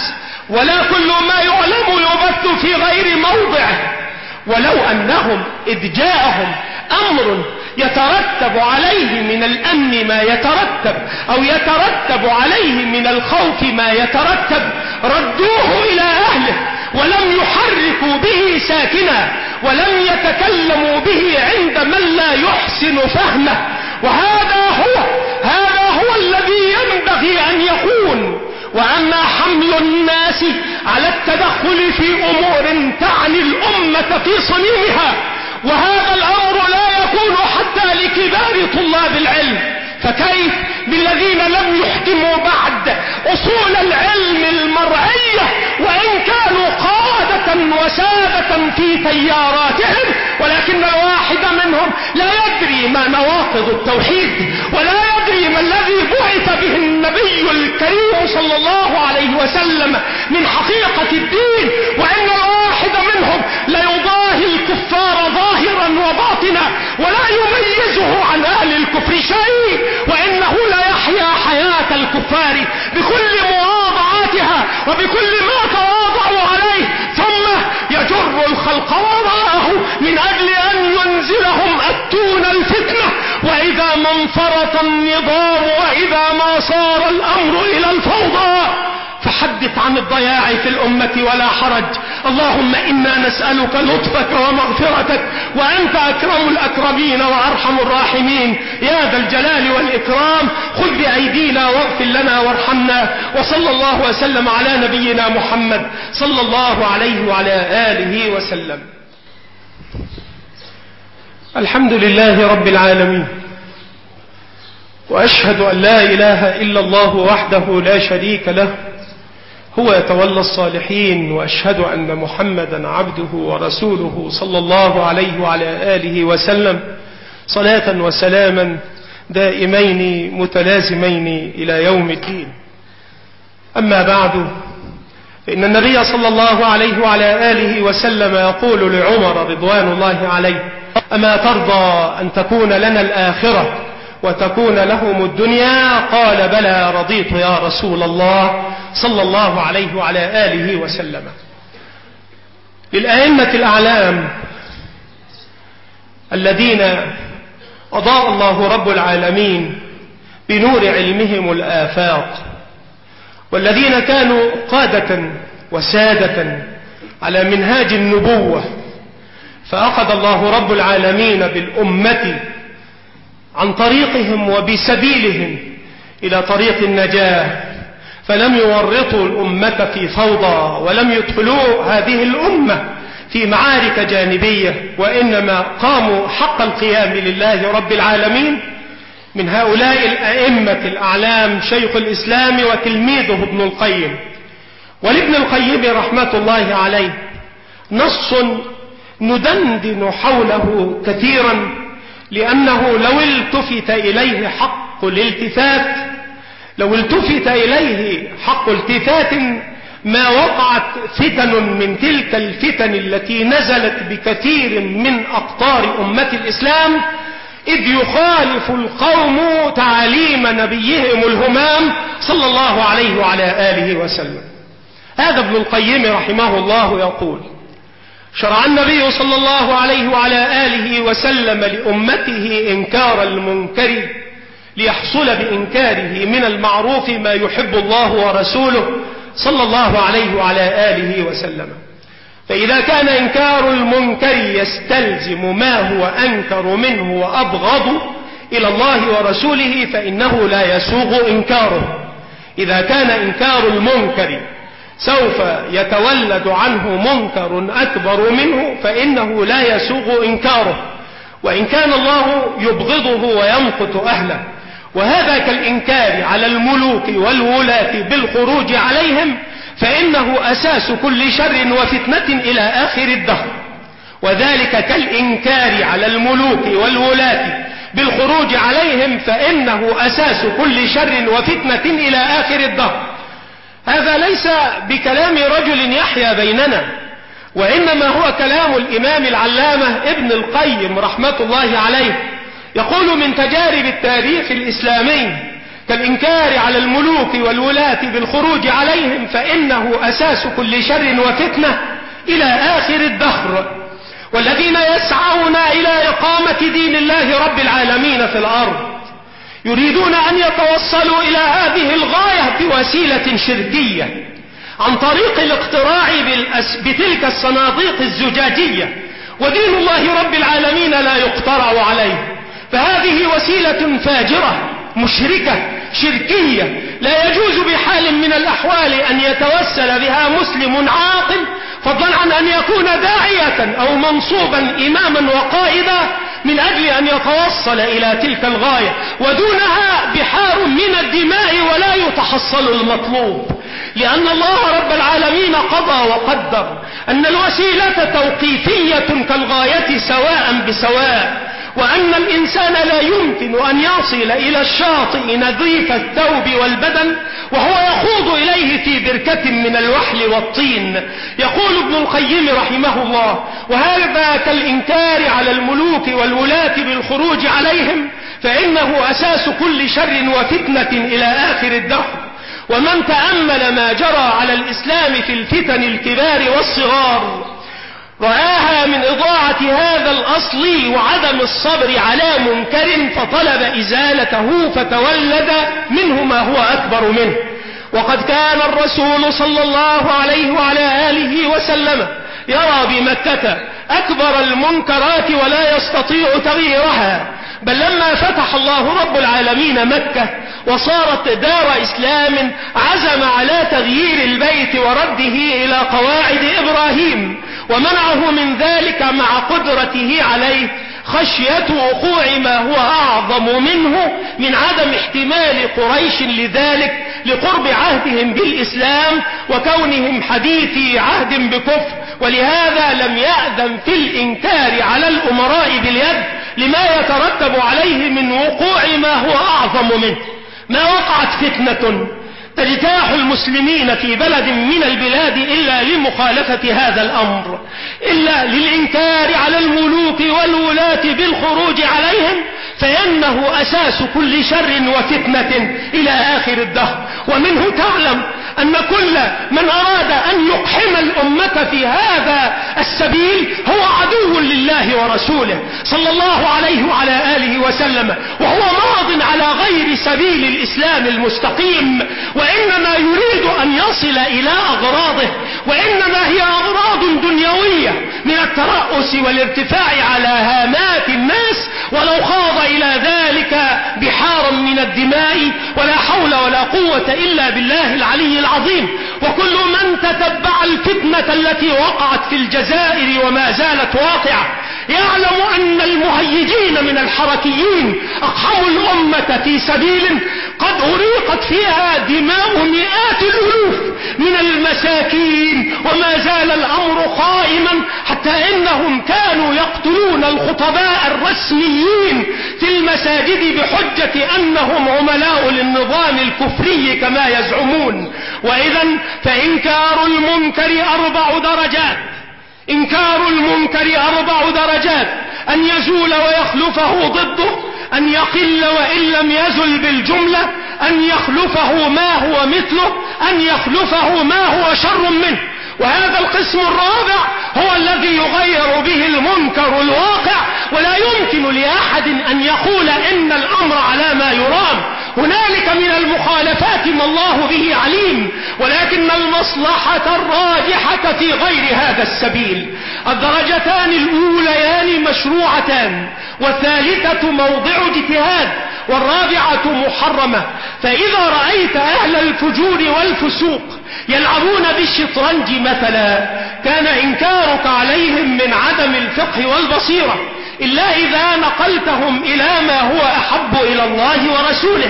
Speaker 2: ولا كل ما يعلم يبث في غير موضعه. ولو أنهم إذ جاءهم أمر يترتب عليه من الأمن ما يترتب أو يترتب عليه من الخوف ما يترتب ردوه إلى أهله، ولم يحركوا به ساكنا، ولم يتكلموا به عند من لا يحسن فهمه. وهذا هو الذي ينبغي أن يكون. وأما حمل الناس على التدخل في أمور تعني الأمة في صميمها، وهذا الأمر لا يكون حتى لكبار طلاب العلم، فكيف بالذين لم يحكموا بعد أصول العلم المرعية وإن كانوا قادة وسادة في تياراتهم، ولكن الواحد منهم لا يدري ما نواقض التوحيد، ولا يدري ما الذي بعث به النبي الكريم صلى الله عليه وسلم من حقيقة الدين، وإن الواحد منهم لا يضاهي الكفار ظاهرا وباطنا ولا يميزه عن أهل الكفر شيء، وإنه لا يحيا حياة الكفار بكل مواضعاتها وبكل ما تواضعوا عليه، ثم يجر الخلق وراءه من أجل أن ينزلهم أتون الفتنة. وإذا ما انفرط النظام وإذا ما صار الأمر إلى الفوضى فحدث عن الضياع في الأمة ولا حرج. اللهم إنا نسألك لطفك ومغفرتك، وأنت أكرم الأكرمين وأرحم الراحمين يا ذا الجلال والإكرام. خذ بأيدينا واغفر لنا وارحمنا، وصلى الله وسلم على نبينا محمد صلى الله عليه وعلى آله وسلم. الحمد لله رب العالمين، وأشهد أن لا إله إلا الله وحده لا شريك له، هو يتولى الصالحين، وأشهد أن محمدا عبده ورسوله صلى الله عليه وعلى آله وسلم، صلاة وسلاما دائمين متلازمين إلى يوم الدين. أما بعد، فإن النبي صلى الله عليه وعلى آله وسلم يقول لعمر رضوان الله عليه: أما ترضى أن تكون لنا الآخرة وتكون لهم الدنيا؟ قال: بلى رضيت يا رسول الله صلى الله عليه وعلى آله وسلم. للأئمة الأعلام الذين أضاء الله رب العالمين بنور علمهم الآفاق، والذين كانوا قادة وسادة على منهاج النبوة، فأخذ الله رب العالمين بالأمة عن طريقهم وبسبيلهم إلى طريق النجاة، فلم يورطوا الأمة في فوضى، ولم يدخلوا هذه الأمة في معارك جانبية، وإنما قاموا حق القيام لله رب العالمين. من هؤلاء الأئمة الأعلام شيخ الإسلام وتلميذه ابن القيم. ولابن القيم رحمة الله عليه نص ندندن حوله كثيرا، لأنه لو التفت إليه حق الالتفات، لو التفت إليه حق التفات ما وقعت فتن من تلك الفتن التي نزلت بكثير من أقطار أمة الإسلام، إذ يخالف القوم تعاليم نبيهم الهمام صلى الله عليه وعلى آله وسلم. هذا ابن القيم رحمه الله يقول: شرع النبي صلى الله عليه وعلى آله وسلم لأمته إنكار المنكر ليحصل بإنكاره من المعروف ما يحب الله ورسوله صلى الله عليه وعلى آله وسلم. فإذا كان إنكار المنكر يستلزم ما هو أنكر منه وأبغض إلى الله ورسوله فإنه لا يسوغ إنكاره. إذا كان إنكار المنكر سوف يتولد عنه منكر أكبر منه فإنه لا يسوغ إنكاره، وإن كان الله يبغضه ويمقت أهله. وهذا كالإنكار على الملوك والولاة بالخروج عليهم، فإنه أساس كل شر وفتنة إلى آخر الدهر. وذلك كالإنكار على الملوك والولاة بالخروج عليهم، فإنه أساس كل شر وفتنة إلى آخر الدهر. هذا ليس بكلام رجل يحيا بيننا، وإنما هو كلام الإمام العلامة ابن القيم رحمة الله عليه. يقول: من تجارب التاريخ الإسلامي كالإنكار على الملوك والولاة بالخروج عليهم، فإنه أساس كل شر وفتنة إلى آخر الدهر. والذين يسعون إلى إقامة دين الله رب العالمين في الأرض يريدون أن يتوصلوا إلى هذه الغاية بوسيلة شركية عن طريق الاقتراع بتلك الصناديق الزجاجية، ودين الله رب العالمين لا يقترع عليه. فهذه وسيلة فاجرة مشركة شركية لا يجوز بحال من الأحوال أن يتوسل بها مسلم عاقل، فضلا عن أن يكون داعية أو منصوبا إماما وقائدا من أجل أن يتوصل إلى تلك الغاية، ودونها بحار من الدماء ولا يتحصل المطلوب، لأن الله رب العالمين قضى وقدر أن الوسيلة توقيفية كالغاية سواء بسواء، وأن الإنسان لا يمكن أن يصل إلى الشاطئ نظيف الثوب والبدن وهو يخوض إليه في بركة من الوحل والطين. يقول ابن القيم رحمه الله: وهذا كالإنكار على الملوك والولاة بالخروج عليهم، فإنه أساس كل شر وفتنة إلى آخر الدهر. ومن تأمل ما جرى على الإسلام في الفتن الكبار والصغار رآها من إضاعة هذا الأصل وعدم الصبر على منكر فطلب إزالته، فتولد منه ما هو أكبر منه. وقد كان الرسول صلى الله عليه وعلى آله وسلم يرى بمكة أكبر المنكرات ولا يستطيع تغييرها، بل لما فتح الله رب العالمين مكة وصارت دار إسلام عزم على تغيير البيت ورده إلى قواعد إبراهيم، ومنعه من ذلك مع قدرته عليه خشية وقوع ما هو أعظم منه من عدم احتمال قريش لذلك لقرب عهدهم بالإسلام وكونهم حديثي عهد بكفر، ولهذا لم يأذن في الإنكار على الأمراء باليد لما يترتب عليه من وقوع ما هو أعظم منه. ما وقعت فتنة تجتاح المسلمين في بلد من البلاد إلا لمخالفة هذا الأمر، إلا للإنكار على الملوك والولاة بالخروج عليهم، فإنه أساس كل شر وفتنة إلى آخر الدهر. ومنه تعلم أن كل من أراد أن يقحم الأمة في هذا السبيل هو عدو لله ورسوله صلى الله عليه وعلى آله وسلم، وهو ماض على غير سبيل الإسلام المستقيم، وإنما يريد أن يصل إلى أغراضه، وإنما هي أغراض دنيوية من الترأس والارتفاع على هامات الناس، ولو خاض إلى ذلك بحارا من الدماء ولا حول ولا قوة إلا بالله العلي العظيم. وكل من تتبع الفتنة التي وقعت في الجزائر وما زالت واقعة يعلم أن المهيجين من الحركيين أقحموا الأمة في سبيل قد أريقت فيها دماء مئات الألوف من المساكين، وما زال الأمر قائما حتى إنهم كانوا يقتلون الخطباء الرسميين في المساجد بحجة أنهم عملاء للنظام الكفري كما يزعمون. وإذا فإنكار المنكر 4 درجات، إنكار المنكر 4 درجات: أن يزول ويخلفه ضده، أن يقل وإن لم يزل بالجملة، أن يخلفه ما هو مثله، أن يخلفه ما هو شر منه. وهذا القسم الرابع هو الذي يغير به المنكر الواقع، ولا يمكن لأحد أن يقول إن الأمر على ما يرام. هنالك من المخالفات ما الله به عليم، ولكن المصلحة الراجحة في غير هذا السبيل. الدرجتان الأوليان مشروعتان، والثالثة موضع اجتهاد، والرابعة محرمة. فإذا رأيت أهل الفجور والفسوق يلعبون بالشطرنج مثلا كان إنكارك عليهم من عدم الفقه والبصيرة، إلا إذا نقلتهم إلى ما هو أحب إلى الله ورسوله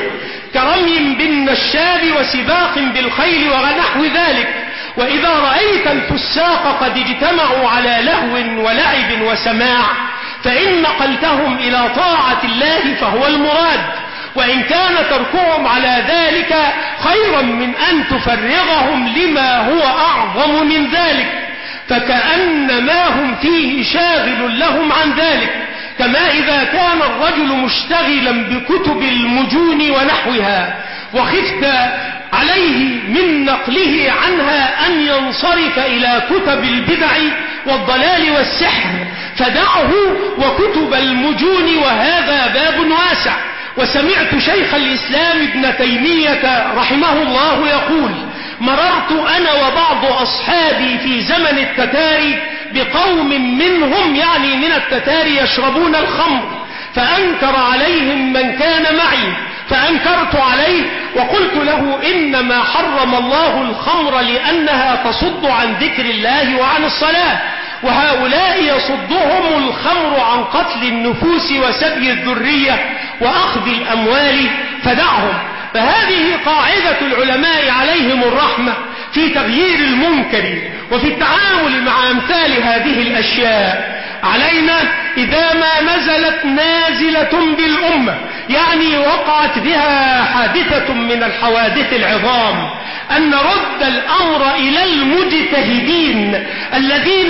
Speaker 2: كرمي بالنشاب وسباق بالخيل ونحو ذلك. وإذا رأيت الفساق قد اجتمعوا على لهو ولعب وسماع فإن نقلتهم إلى طاعة الله فهو المراد، وإن كان تركهم على ذلك خيرا من أن تفرغهم لما هو أعظم من ذلك، فكأن ما هم فيه شاغل لهم عن ذلك، كما إذا كان الرجل مشتغلا بكتب المجون ونحوها وخفت عليه من نقله عنها أن ينصرف إلى كتب البدع والضلال والسحر فدعه وكتب المجون، وهذا باب واسع. وسمعت شيخ الإسلام ابن تيمية رحمه الله يقول: مررت أنا وبعض أصحابي في زمن التتار بقوم منهم، يعني من التتار، يشربون الخمر، فأنكر عليهم من كان معي، فأنكرت عليه وقلت له: إنما حرم الله الخمر لأنها تصد عن ذكر الله وعن الصلاة، وهؤلاء يصدهم الخمر عن قتل النفوس وسبي الذرية وأخذ الأموال، فدعهم. فهذه قاعدة العلماء عليهم الرحمة في تغيير المنكر وفي التعامل مع أمثال هذه الأشياء. علينا إذا ما نزلت نازلة بالأمة، يعني وقعت بها حادثة من الحوادث العظام، أن نرد الأمر إلى المجتهدين الذين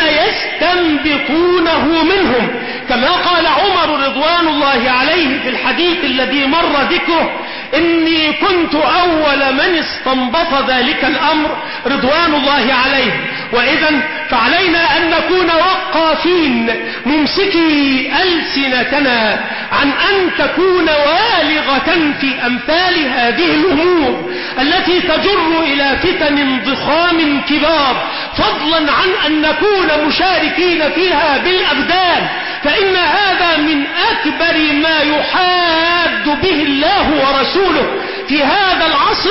Speaker 2: يستنبطونه منهم، كما قال عمر رضوان الله عليه في الحديث الذي مر ذكره: إني كنت أول من استنبط ذلك الأمر رضوان الله عليه. وإذا فعلينا أن نكون وقافين ممسكي ألسنتنا عن أن تكون والغة في أمثال هذه الأمور التي تجر إلى فتن ضخام كبار، فضلا عن أن نكون مشاركين فيها بالأبدان، فإن هذا من أكبر ما يحاد به الله ورسوله في هذا العصر.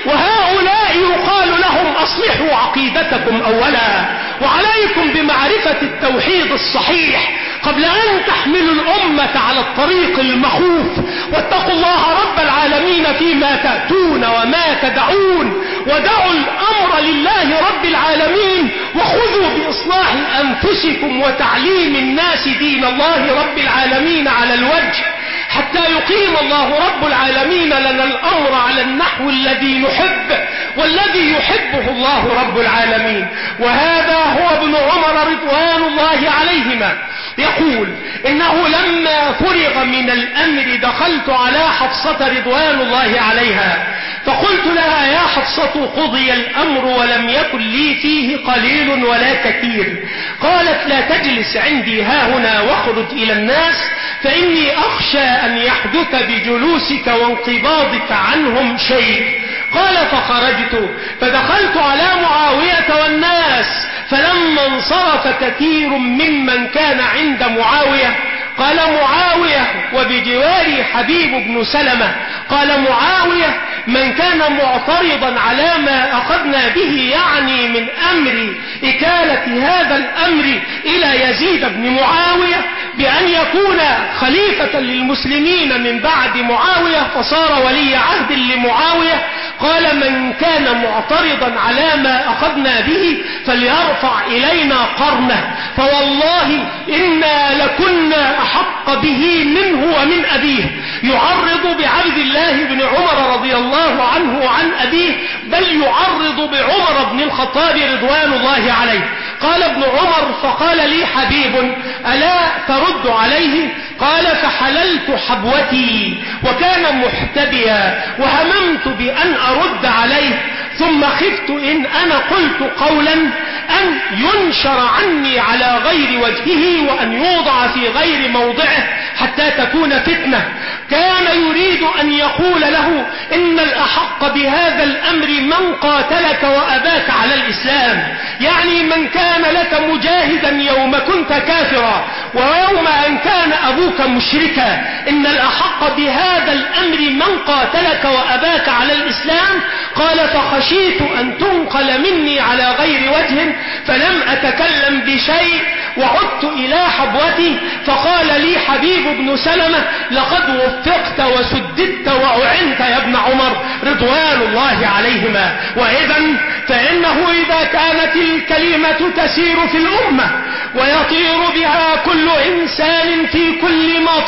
Speaker 2: وهؤلاء يقال لهم: أصلحوا عقيدتكم أولا، وعليكم بمعرفة التوحيد الصحيح قبل أن تحملوا الأمة على الطريق المخوف. واتقوا الله رب العالمين فيما تأتون وما تدعون، ودعوا الأمر لله رب العالمين، وخذوا بإصلاح أنفسكم وتعليم الناس دين الله رب العالمين على الوجه، حتى يقيم الله رب العالمين لنا الأمر على النحو الذي نحب والذي يحبه الله رب العالمين. وهذا هو ابن عمر رضوان الله عليهما يقول: إنه لما فرغ من الأمر دخلت على حفصة رضوان الله عليها فقلت لها: يا حفصة، قضي الأمر ولم يكن لي فيه قليل ولا كثير. قالت: لا تجلس عندي هاهنا واخرج إلى الناس، فإني أخشى أن يحدث بجلوسك وانقباضك عنهم شيء. قال: فخرجت فدخلت على معاوية والناس، فلما انصرف كثير ممن كان عند معاوية قال معاوية وبجواري حبيب بن سلمة، قال معاوية: من كان معترضا على ما أخذنا به، يعني من أمر إكالة هذا الأمر إلى يزيد بن معاوية بأن يكون خليفة للمسلمين من بعد معاوية فصار ولي عهد لمعاوية، قال: من كان معترضا على ما أخذنا به فليرفع إلينا قرنه، فوالله إنا لكنا أحق به منه ومن أبيه. يعرض بعبد الله بن عمر رضي الله عنه عن أبيه، بل يعرض بعمر بن الخطاب رضوان الله عليه. قال ابن عمر: فقال لي حبيب: ألا ترد عليه؟ قال: فحللت حبوتي وكان محتبيا وهممت بأن أرد عليه، ثم خفت إن أنا قلت قولا أن ينشر عني على غير وجهه وأن يوضع في غير موضعه حتى تكون فتنة. كان يريد أن يقول له: إن الأحق بهذا الأمر من قاتلك وأباك على الإسلام، يعني من كان لك مجاهدا يوم كنت كافرا ويوم أن كان أبوك مشركا. إن الأحق بهذا الأمر من قاتلك وأباك على الإسلام. قال: فخشيت أن تنقل مني على غير وجه فلم أتكلم بشيء وعدت إلى حبوتي. فقال لي حبيب بن سلمة: لقد وفقت وسددت وأعنت يا ابن عمر رضوان الله عليهما. وإذا فإنه إذا كانت الكلمة تسير في الأمة ويطير بها كل إنسان في كل مطار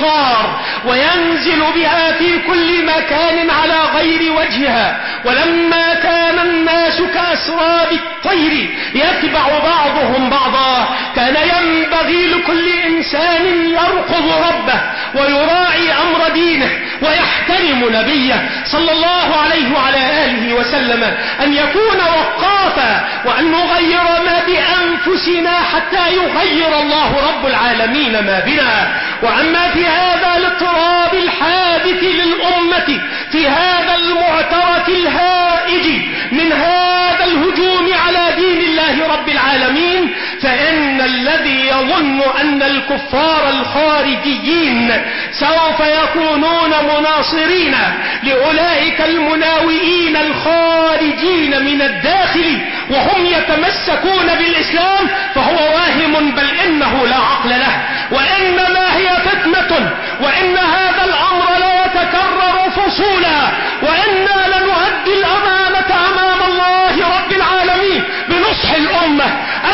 Speaker 2: الأمطار وينزل بها في كل مكان على غير وجهها. ولما كان الناس كأسراب الطير يتبع بعضهم بعضا كان ينبغي لكل إنسان يرقب ربه ويراعي أمر دينه ويحترم نبيه صلى الله عليه وعلى آله وسلم أن يكون وقافا، وأن نغير ما بأنفسنا حتى يغير الله رب العالمين ما بنا. وأما في هذا الاضطراب الحادث للأمة في هذا المعترك الهائج من هذا الهجوم على دين الله رب العالمين، فإن الذي يظن أن الكفار الخارجيين سوف يكونون مناصرين لأولئك المناوئين الخارجين من الداخل وهم يتمسكون بالإسلام فهو واهم، بل إنه لا عقل له، وإنما هي فتنة، وإن هذا الأمر لا يتكرر فصولا، وإنا لنؤدي الأمانة أمام الله رب العالمين بنصح الأمة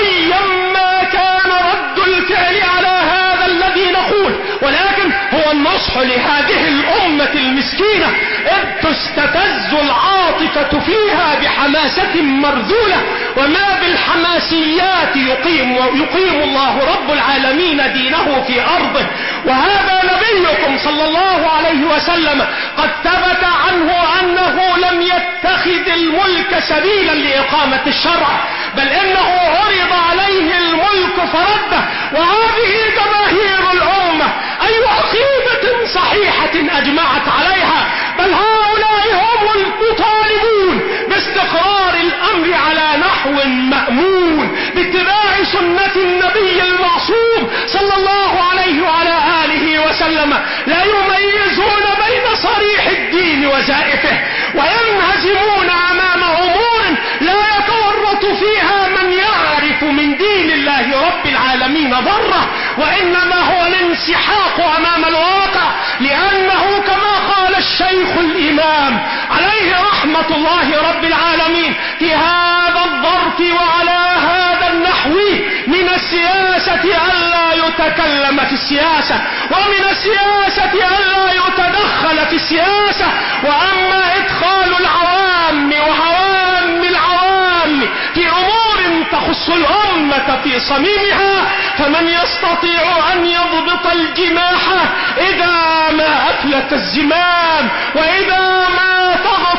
Speaker 2: أيما كان رد الفعل على هذا الذي نقول، ولكن هو النصح لهذه الأمة المسكينة إذ تستفز العاطفة فيها بحماسة مرذولة، وما بالحماسيات يقيم الله رب العالمين دينه في أرضه. وهذا نبيكم صلى الله عليه وسلم قد ثبت عنه أنه لم يتخذ الملك سبيلا لإقامة الشرع، بل إنه عرض عليه الملك فرده. وهذه جماهير الأمة أي عقيدة صحيحة أجمعت عليها، بل هؤلاء هم المطالبون باستقرار الأمر على نحو مأمون باتباع سنة النبي المعصوم صلى الله عليه وعلى آله وسلم، لا يميزون بين صريح الدين وزائفه، وينهزمون أمام أمور لا يتورط فيها من يعرف من دين الله رب العالمين ضره، وإنما هو الانسحاق أمام الواقع، لأنه كما قال الشيخ الإمام عليه رحمة الله رب العالمين في هذا الظرف وعلى هذا النحو: من السياسة ألا يتكلم في السياسة، ومن السياسة ألا يتدخل في السياسة، وأما إدخال العوام وهوام العوام في أمور تخص الأمة في صميمها فمن يستطيع أن يضبط الجماح إذا ما أفلت الزمام، وإذا ما طغى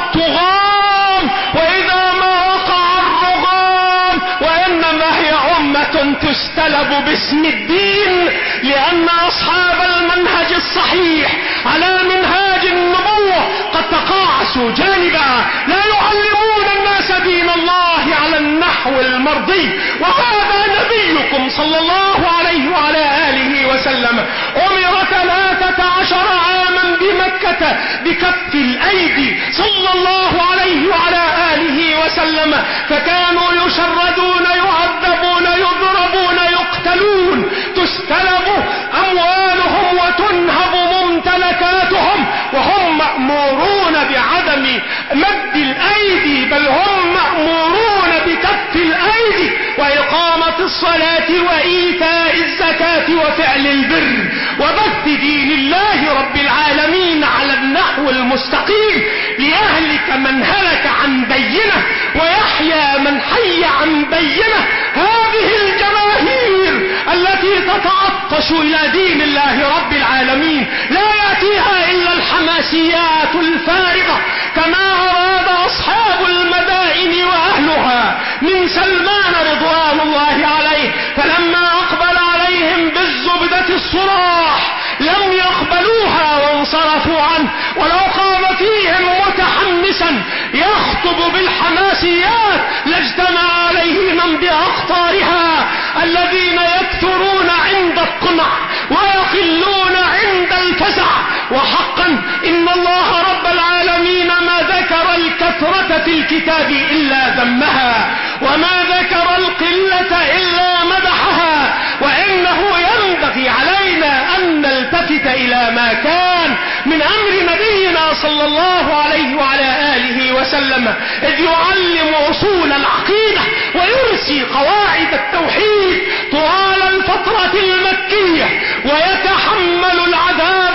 Speaker 2: الطغام، وإذا ما وقع الرغام. وإنما هي أمة تستلب باسم الدين، لأن أصحاب المنهج الصحيح على منهاج النبوة قد تقاعسوا جانبا، لا يعلمون الناس دين الله على النحو المرضي. وهذا نبيكم صلى الله عليه وعلى آله وسلم أمر 13 عاما بمكة بكف الأيدي صلى الله عليه وعلى آله وسلم، فكانوا يشردون يعذبون يضربون يقتلون، تستلب أموالهم وتنهب ممتلكاتهم، وهم مأمورون بعدم مد الأيدي، بل هم مأمورون بكف الأيدي وإقامة الصلاة وإيتاء الزكاة وفعل البر وبث دين الله رب العالمين على النحو المستقيم، ليهلك من هلك عن بينه ويحيى من حي عن بينه. هذه الجماهير التي تتعطش إلى دين الله رب العالمين لا يأتيها إلا الحماسيات الفارغة، كما أراد أصحاب المدائن وأهلها من سلمان رضوان الله عليه، فلما أقبل عليهم بالزبدة الصراح لم يقبلوها وانصرفوا عنه، ولو قام فيهم متحمسا يخطب بالحماسيات لاجتمع عليه من بأخطارها، الذين يكثرون عند الطمع ويقلون عند الفزع. وحقا إن الله رب العالمين ما ذكر الكثرة في الكتاب إلا ذمها، وما ذكر القلة إلا مدحها، وإنه ينبغي علينا أن نلتفت إلى ما كان من أمر نبينا صلى الله عليه وعلى آله وسلم، إذ يعلم أصول العقيدة ويرسي قواعد التوحيد طوال الفترة المكية، ويتحمل العذاب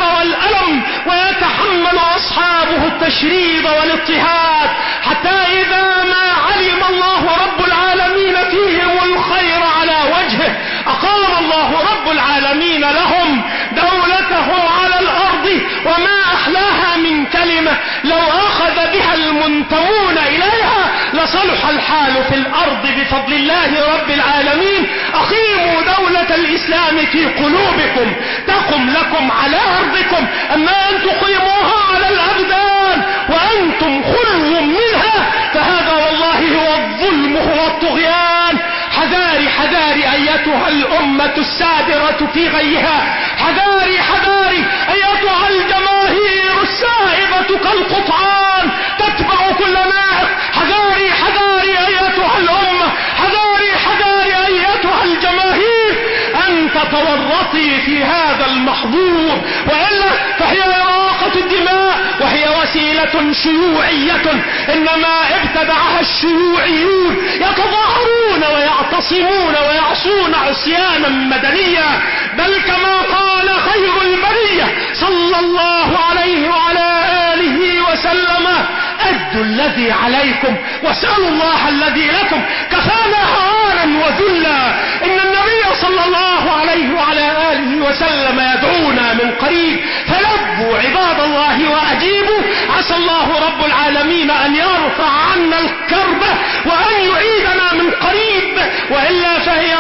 Speaker 2: والتشريد والاضطهاد، حتى إذا ما علم الله رب العالمين فيهم الخير على وجهه أقام الله رب العالمين لهم دولته على الأرض. وما أحلاها من كلمة لو أخذ بها المنتمون إليها لصلح الحال في الأرض بفضل الله رب العالمين. أقيموا دولة الإسلام في قلوبكم تقم لكم على أرضكم، أما أن تقيموها على الأبدان وأنتم خلو منها فهذا والله هو الظلم، هو الطغيان. حذاري حذاري أيتها الأمة السادرة في غيها، حذاري حذاري أيتها الجماهير السائبة كالقطعان تتبع كل نائق. حذاري حذاري أيتها الأمة، حذاري حذاري أيتها الجماهير أن تتورطي في هذا المحظور، وإلا فهي إراقة الدماء وهي وسيلة شيوعية إنما ابتدعها الشيوعيون يتظاهرون ويعتصمون ويعصون عصيانا مدنيا. بل كما قال خير البرية صلى الله عليه وعلى آله وسلم أدوا الذي عليكم واسألوا الله الذي لكم كفانا هوانا وذلا. إن النبي صلى الله عليه وعلى آله وسلم يدعونا من قريب فلبوا عباد الله وأجيبوا، عسى الله رب العالمين أن يرفع عنا الكرب وأن يعيدنا من قريب، وإلا فهي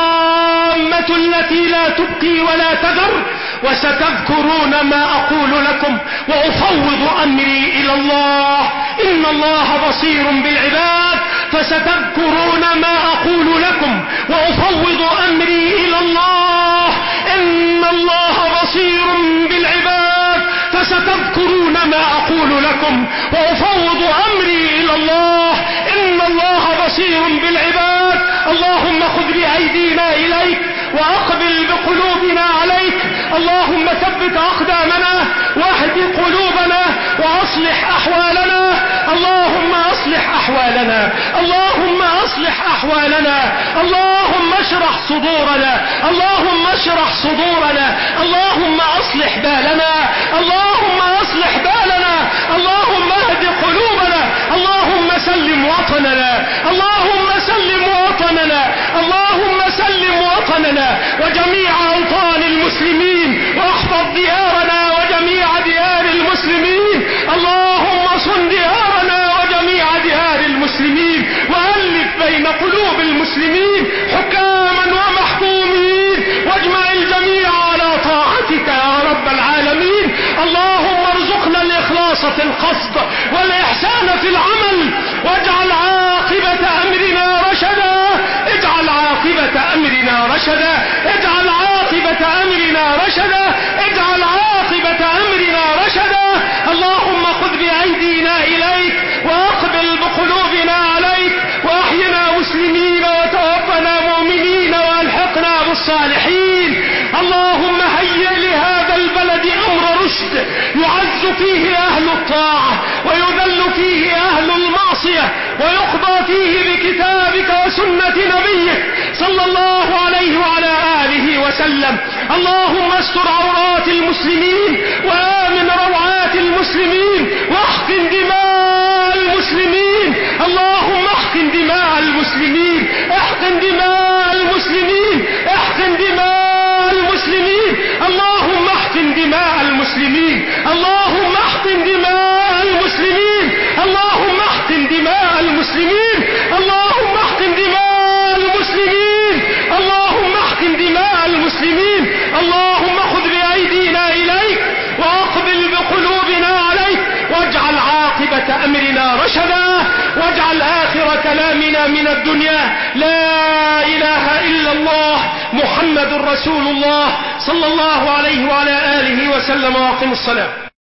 Speaker 2: الطامة التي لا تبقي ولا تذر. وستذكرون ما أقول لكم وأفوض أمري إلى الله إن الله بصير بالعباد. فستذكرون ما أقول لكم وأفوض أمري إلى الله إن الله بصير بالعباد. فستذكرون ما أقول لكم وأفوض أمري إلى الله إن الله بصير بالعباد. اللهم خذ بأيدينا إليك وأقبل بقلوبنا عليك. اللهم ثبت أقدامنا واهد قلوبنا وأصلح أحوالنا. اللهم أصلح أحوالنا، اللهم أصلح أحوالنا، اللهم اشرح صدورنا، اللهم اشرح صدورنا، اللهم أصلح بالنا، اللهم أصلح بالنا، اللهم اهد قلوبنا، اللهم سلم وطننا، اللهم سلم وطننا، اللهم سلم وطننا وجميع أوطان المسلمين، واحفظ ديارنا وجميع ديار المسلمين. اللهم صن ديارنا وجميع ديار المسلمين، وألف بين قلوب المسلمين حكاما ومحكومين، واجمع الجميع على طاعتك يا رب العالمين. اللهم ارزقنا الإخلاص في القصد والإحسان في العمل، واجعل عاقبة أمرنا رشدا، اجعل عاقبة أمرنا رشدا، اجعل عاقبة أمرنا رشدا، اجعل عاقبة أمرنا رشدا. اللهم خذ بأيدينا إليك وأقبل بقلوبنا عليك، وأحينا مسلمين وتوفنا مؤمنين وألحقنا بالصالحين. اللهم هيئ لهذا البلد أمر رشد يعز فيه أهل الطاعة ويذل فيه أهل المعصية، ويقضى فيه بكتابك وسنة نبيك صلى الله عليه وعلى آله وسلم. اللهم استر عورات المسلمين وآمن روعات المسلمين، واحقن دماء المسلمين. اللهم احقن دماء المسلمين، احقن دماء المسلمين، احقن دماء المسلمين. اللهم احقن دماء المسلمين، اللهم احقن دماء المسلمين، اللهم احقن دماء المسلمين، اللهم احقن دماء المسلمين، اللهم احقن دماء المسلمين. اللهم خذ بأيدينا إليك وأقبل بقلوبنا عليك، واجعل عاقبة أمرنا رشدا، واجعل آخر كلامنا من الدنيا لا إله إلا الله محمد رسول الله صلى الله عليه وعلى آله وسلم. واقم الصلاة.